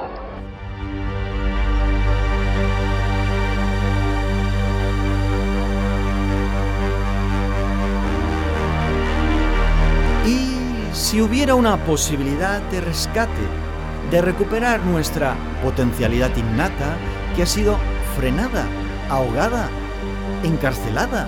Y si hubiera una posibilidad de rescate, de recuperar nuestra potencialidad innata que ha sido frenada, ahogada, encarcelada.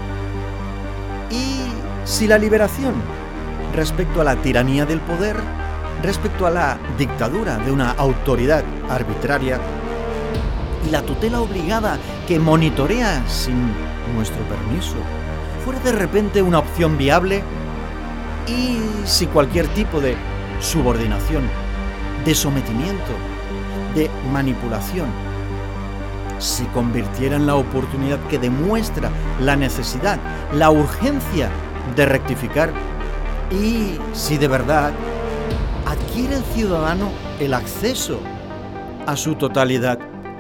Y si la liberación respecto a la tiranía del poder, respecto a la dictadura de una autoridad arbitraria y la tutela obligada que monitorea sin nuestro permiso, fuera de repente una opción viable, y si cualquier tipo de subordinación, de sometimiento, de manipulación, se convirtiera en la oportunidad que demuestra la necesidad, la urgencia de rectificar, y si de verdad adquiere el ciudadano el acceso a su totalidad,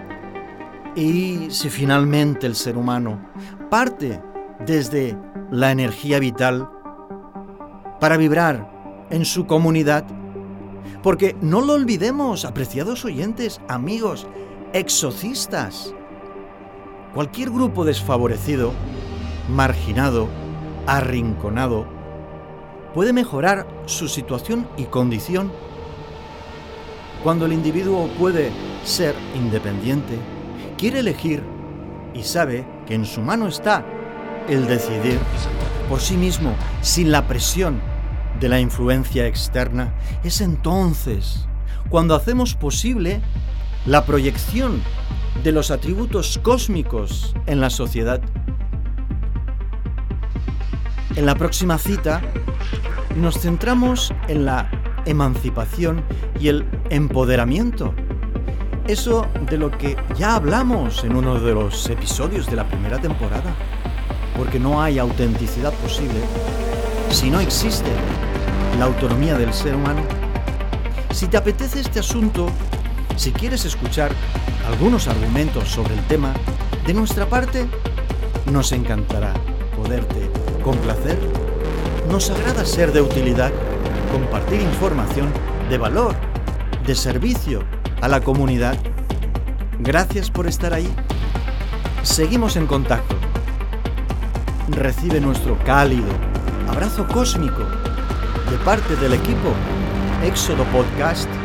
y si finalmente el ser humano parte desde la energía vital para vibrar en su comunidad, porque no lo olvidemos, apreciados oyentes, amigos, exorcistas. Cualquier grupo desfavorecido, marginado, arrinconado, puede mejorar su situación y condición cuando el individuo puede ser independiente, quiere elegir y sabe que en su mano está el decidir por sí mismo, sin la presión de la influencia externa. Es entonces cuando hacemos posible la proyección de los atributos cósmicos en la sociedad. En la próxima cita nos centramos en la emancipación y el empoderamiento. Eso de lo que ya hablamos en uno de los episodios de la primera temporada. Porque no hay autenticidad posible si no existe la autonomía del ser humano. Si te apetece este asunto, si quieres escuchar algunos argumentos sobre el tema, de nuestra parte, nos encantará poderte complacer. Nos agrada ser de utilidad, compartir información de valor, de servicio a la comunidad. Gracias por estar ahí. Seguimos en contacto. Recibe nuestro cálido abrazo cósmico de parte del equipo Éxodo Podcast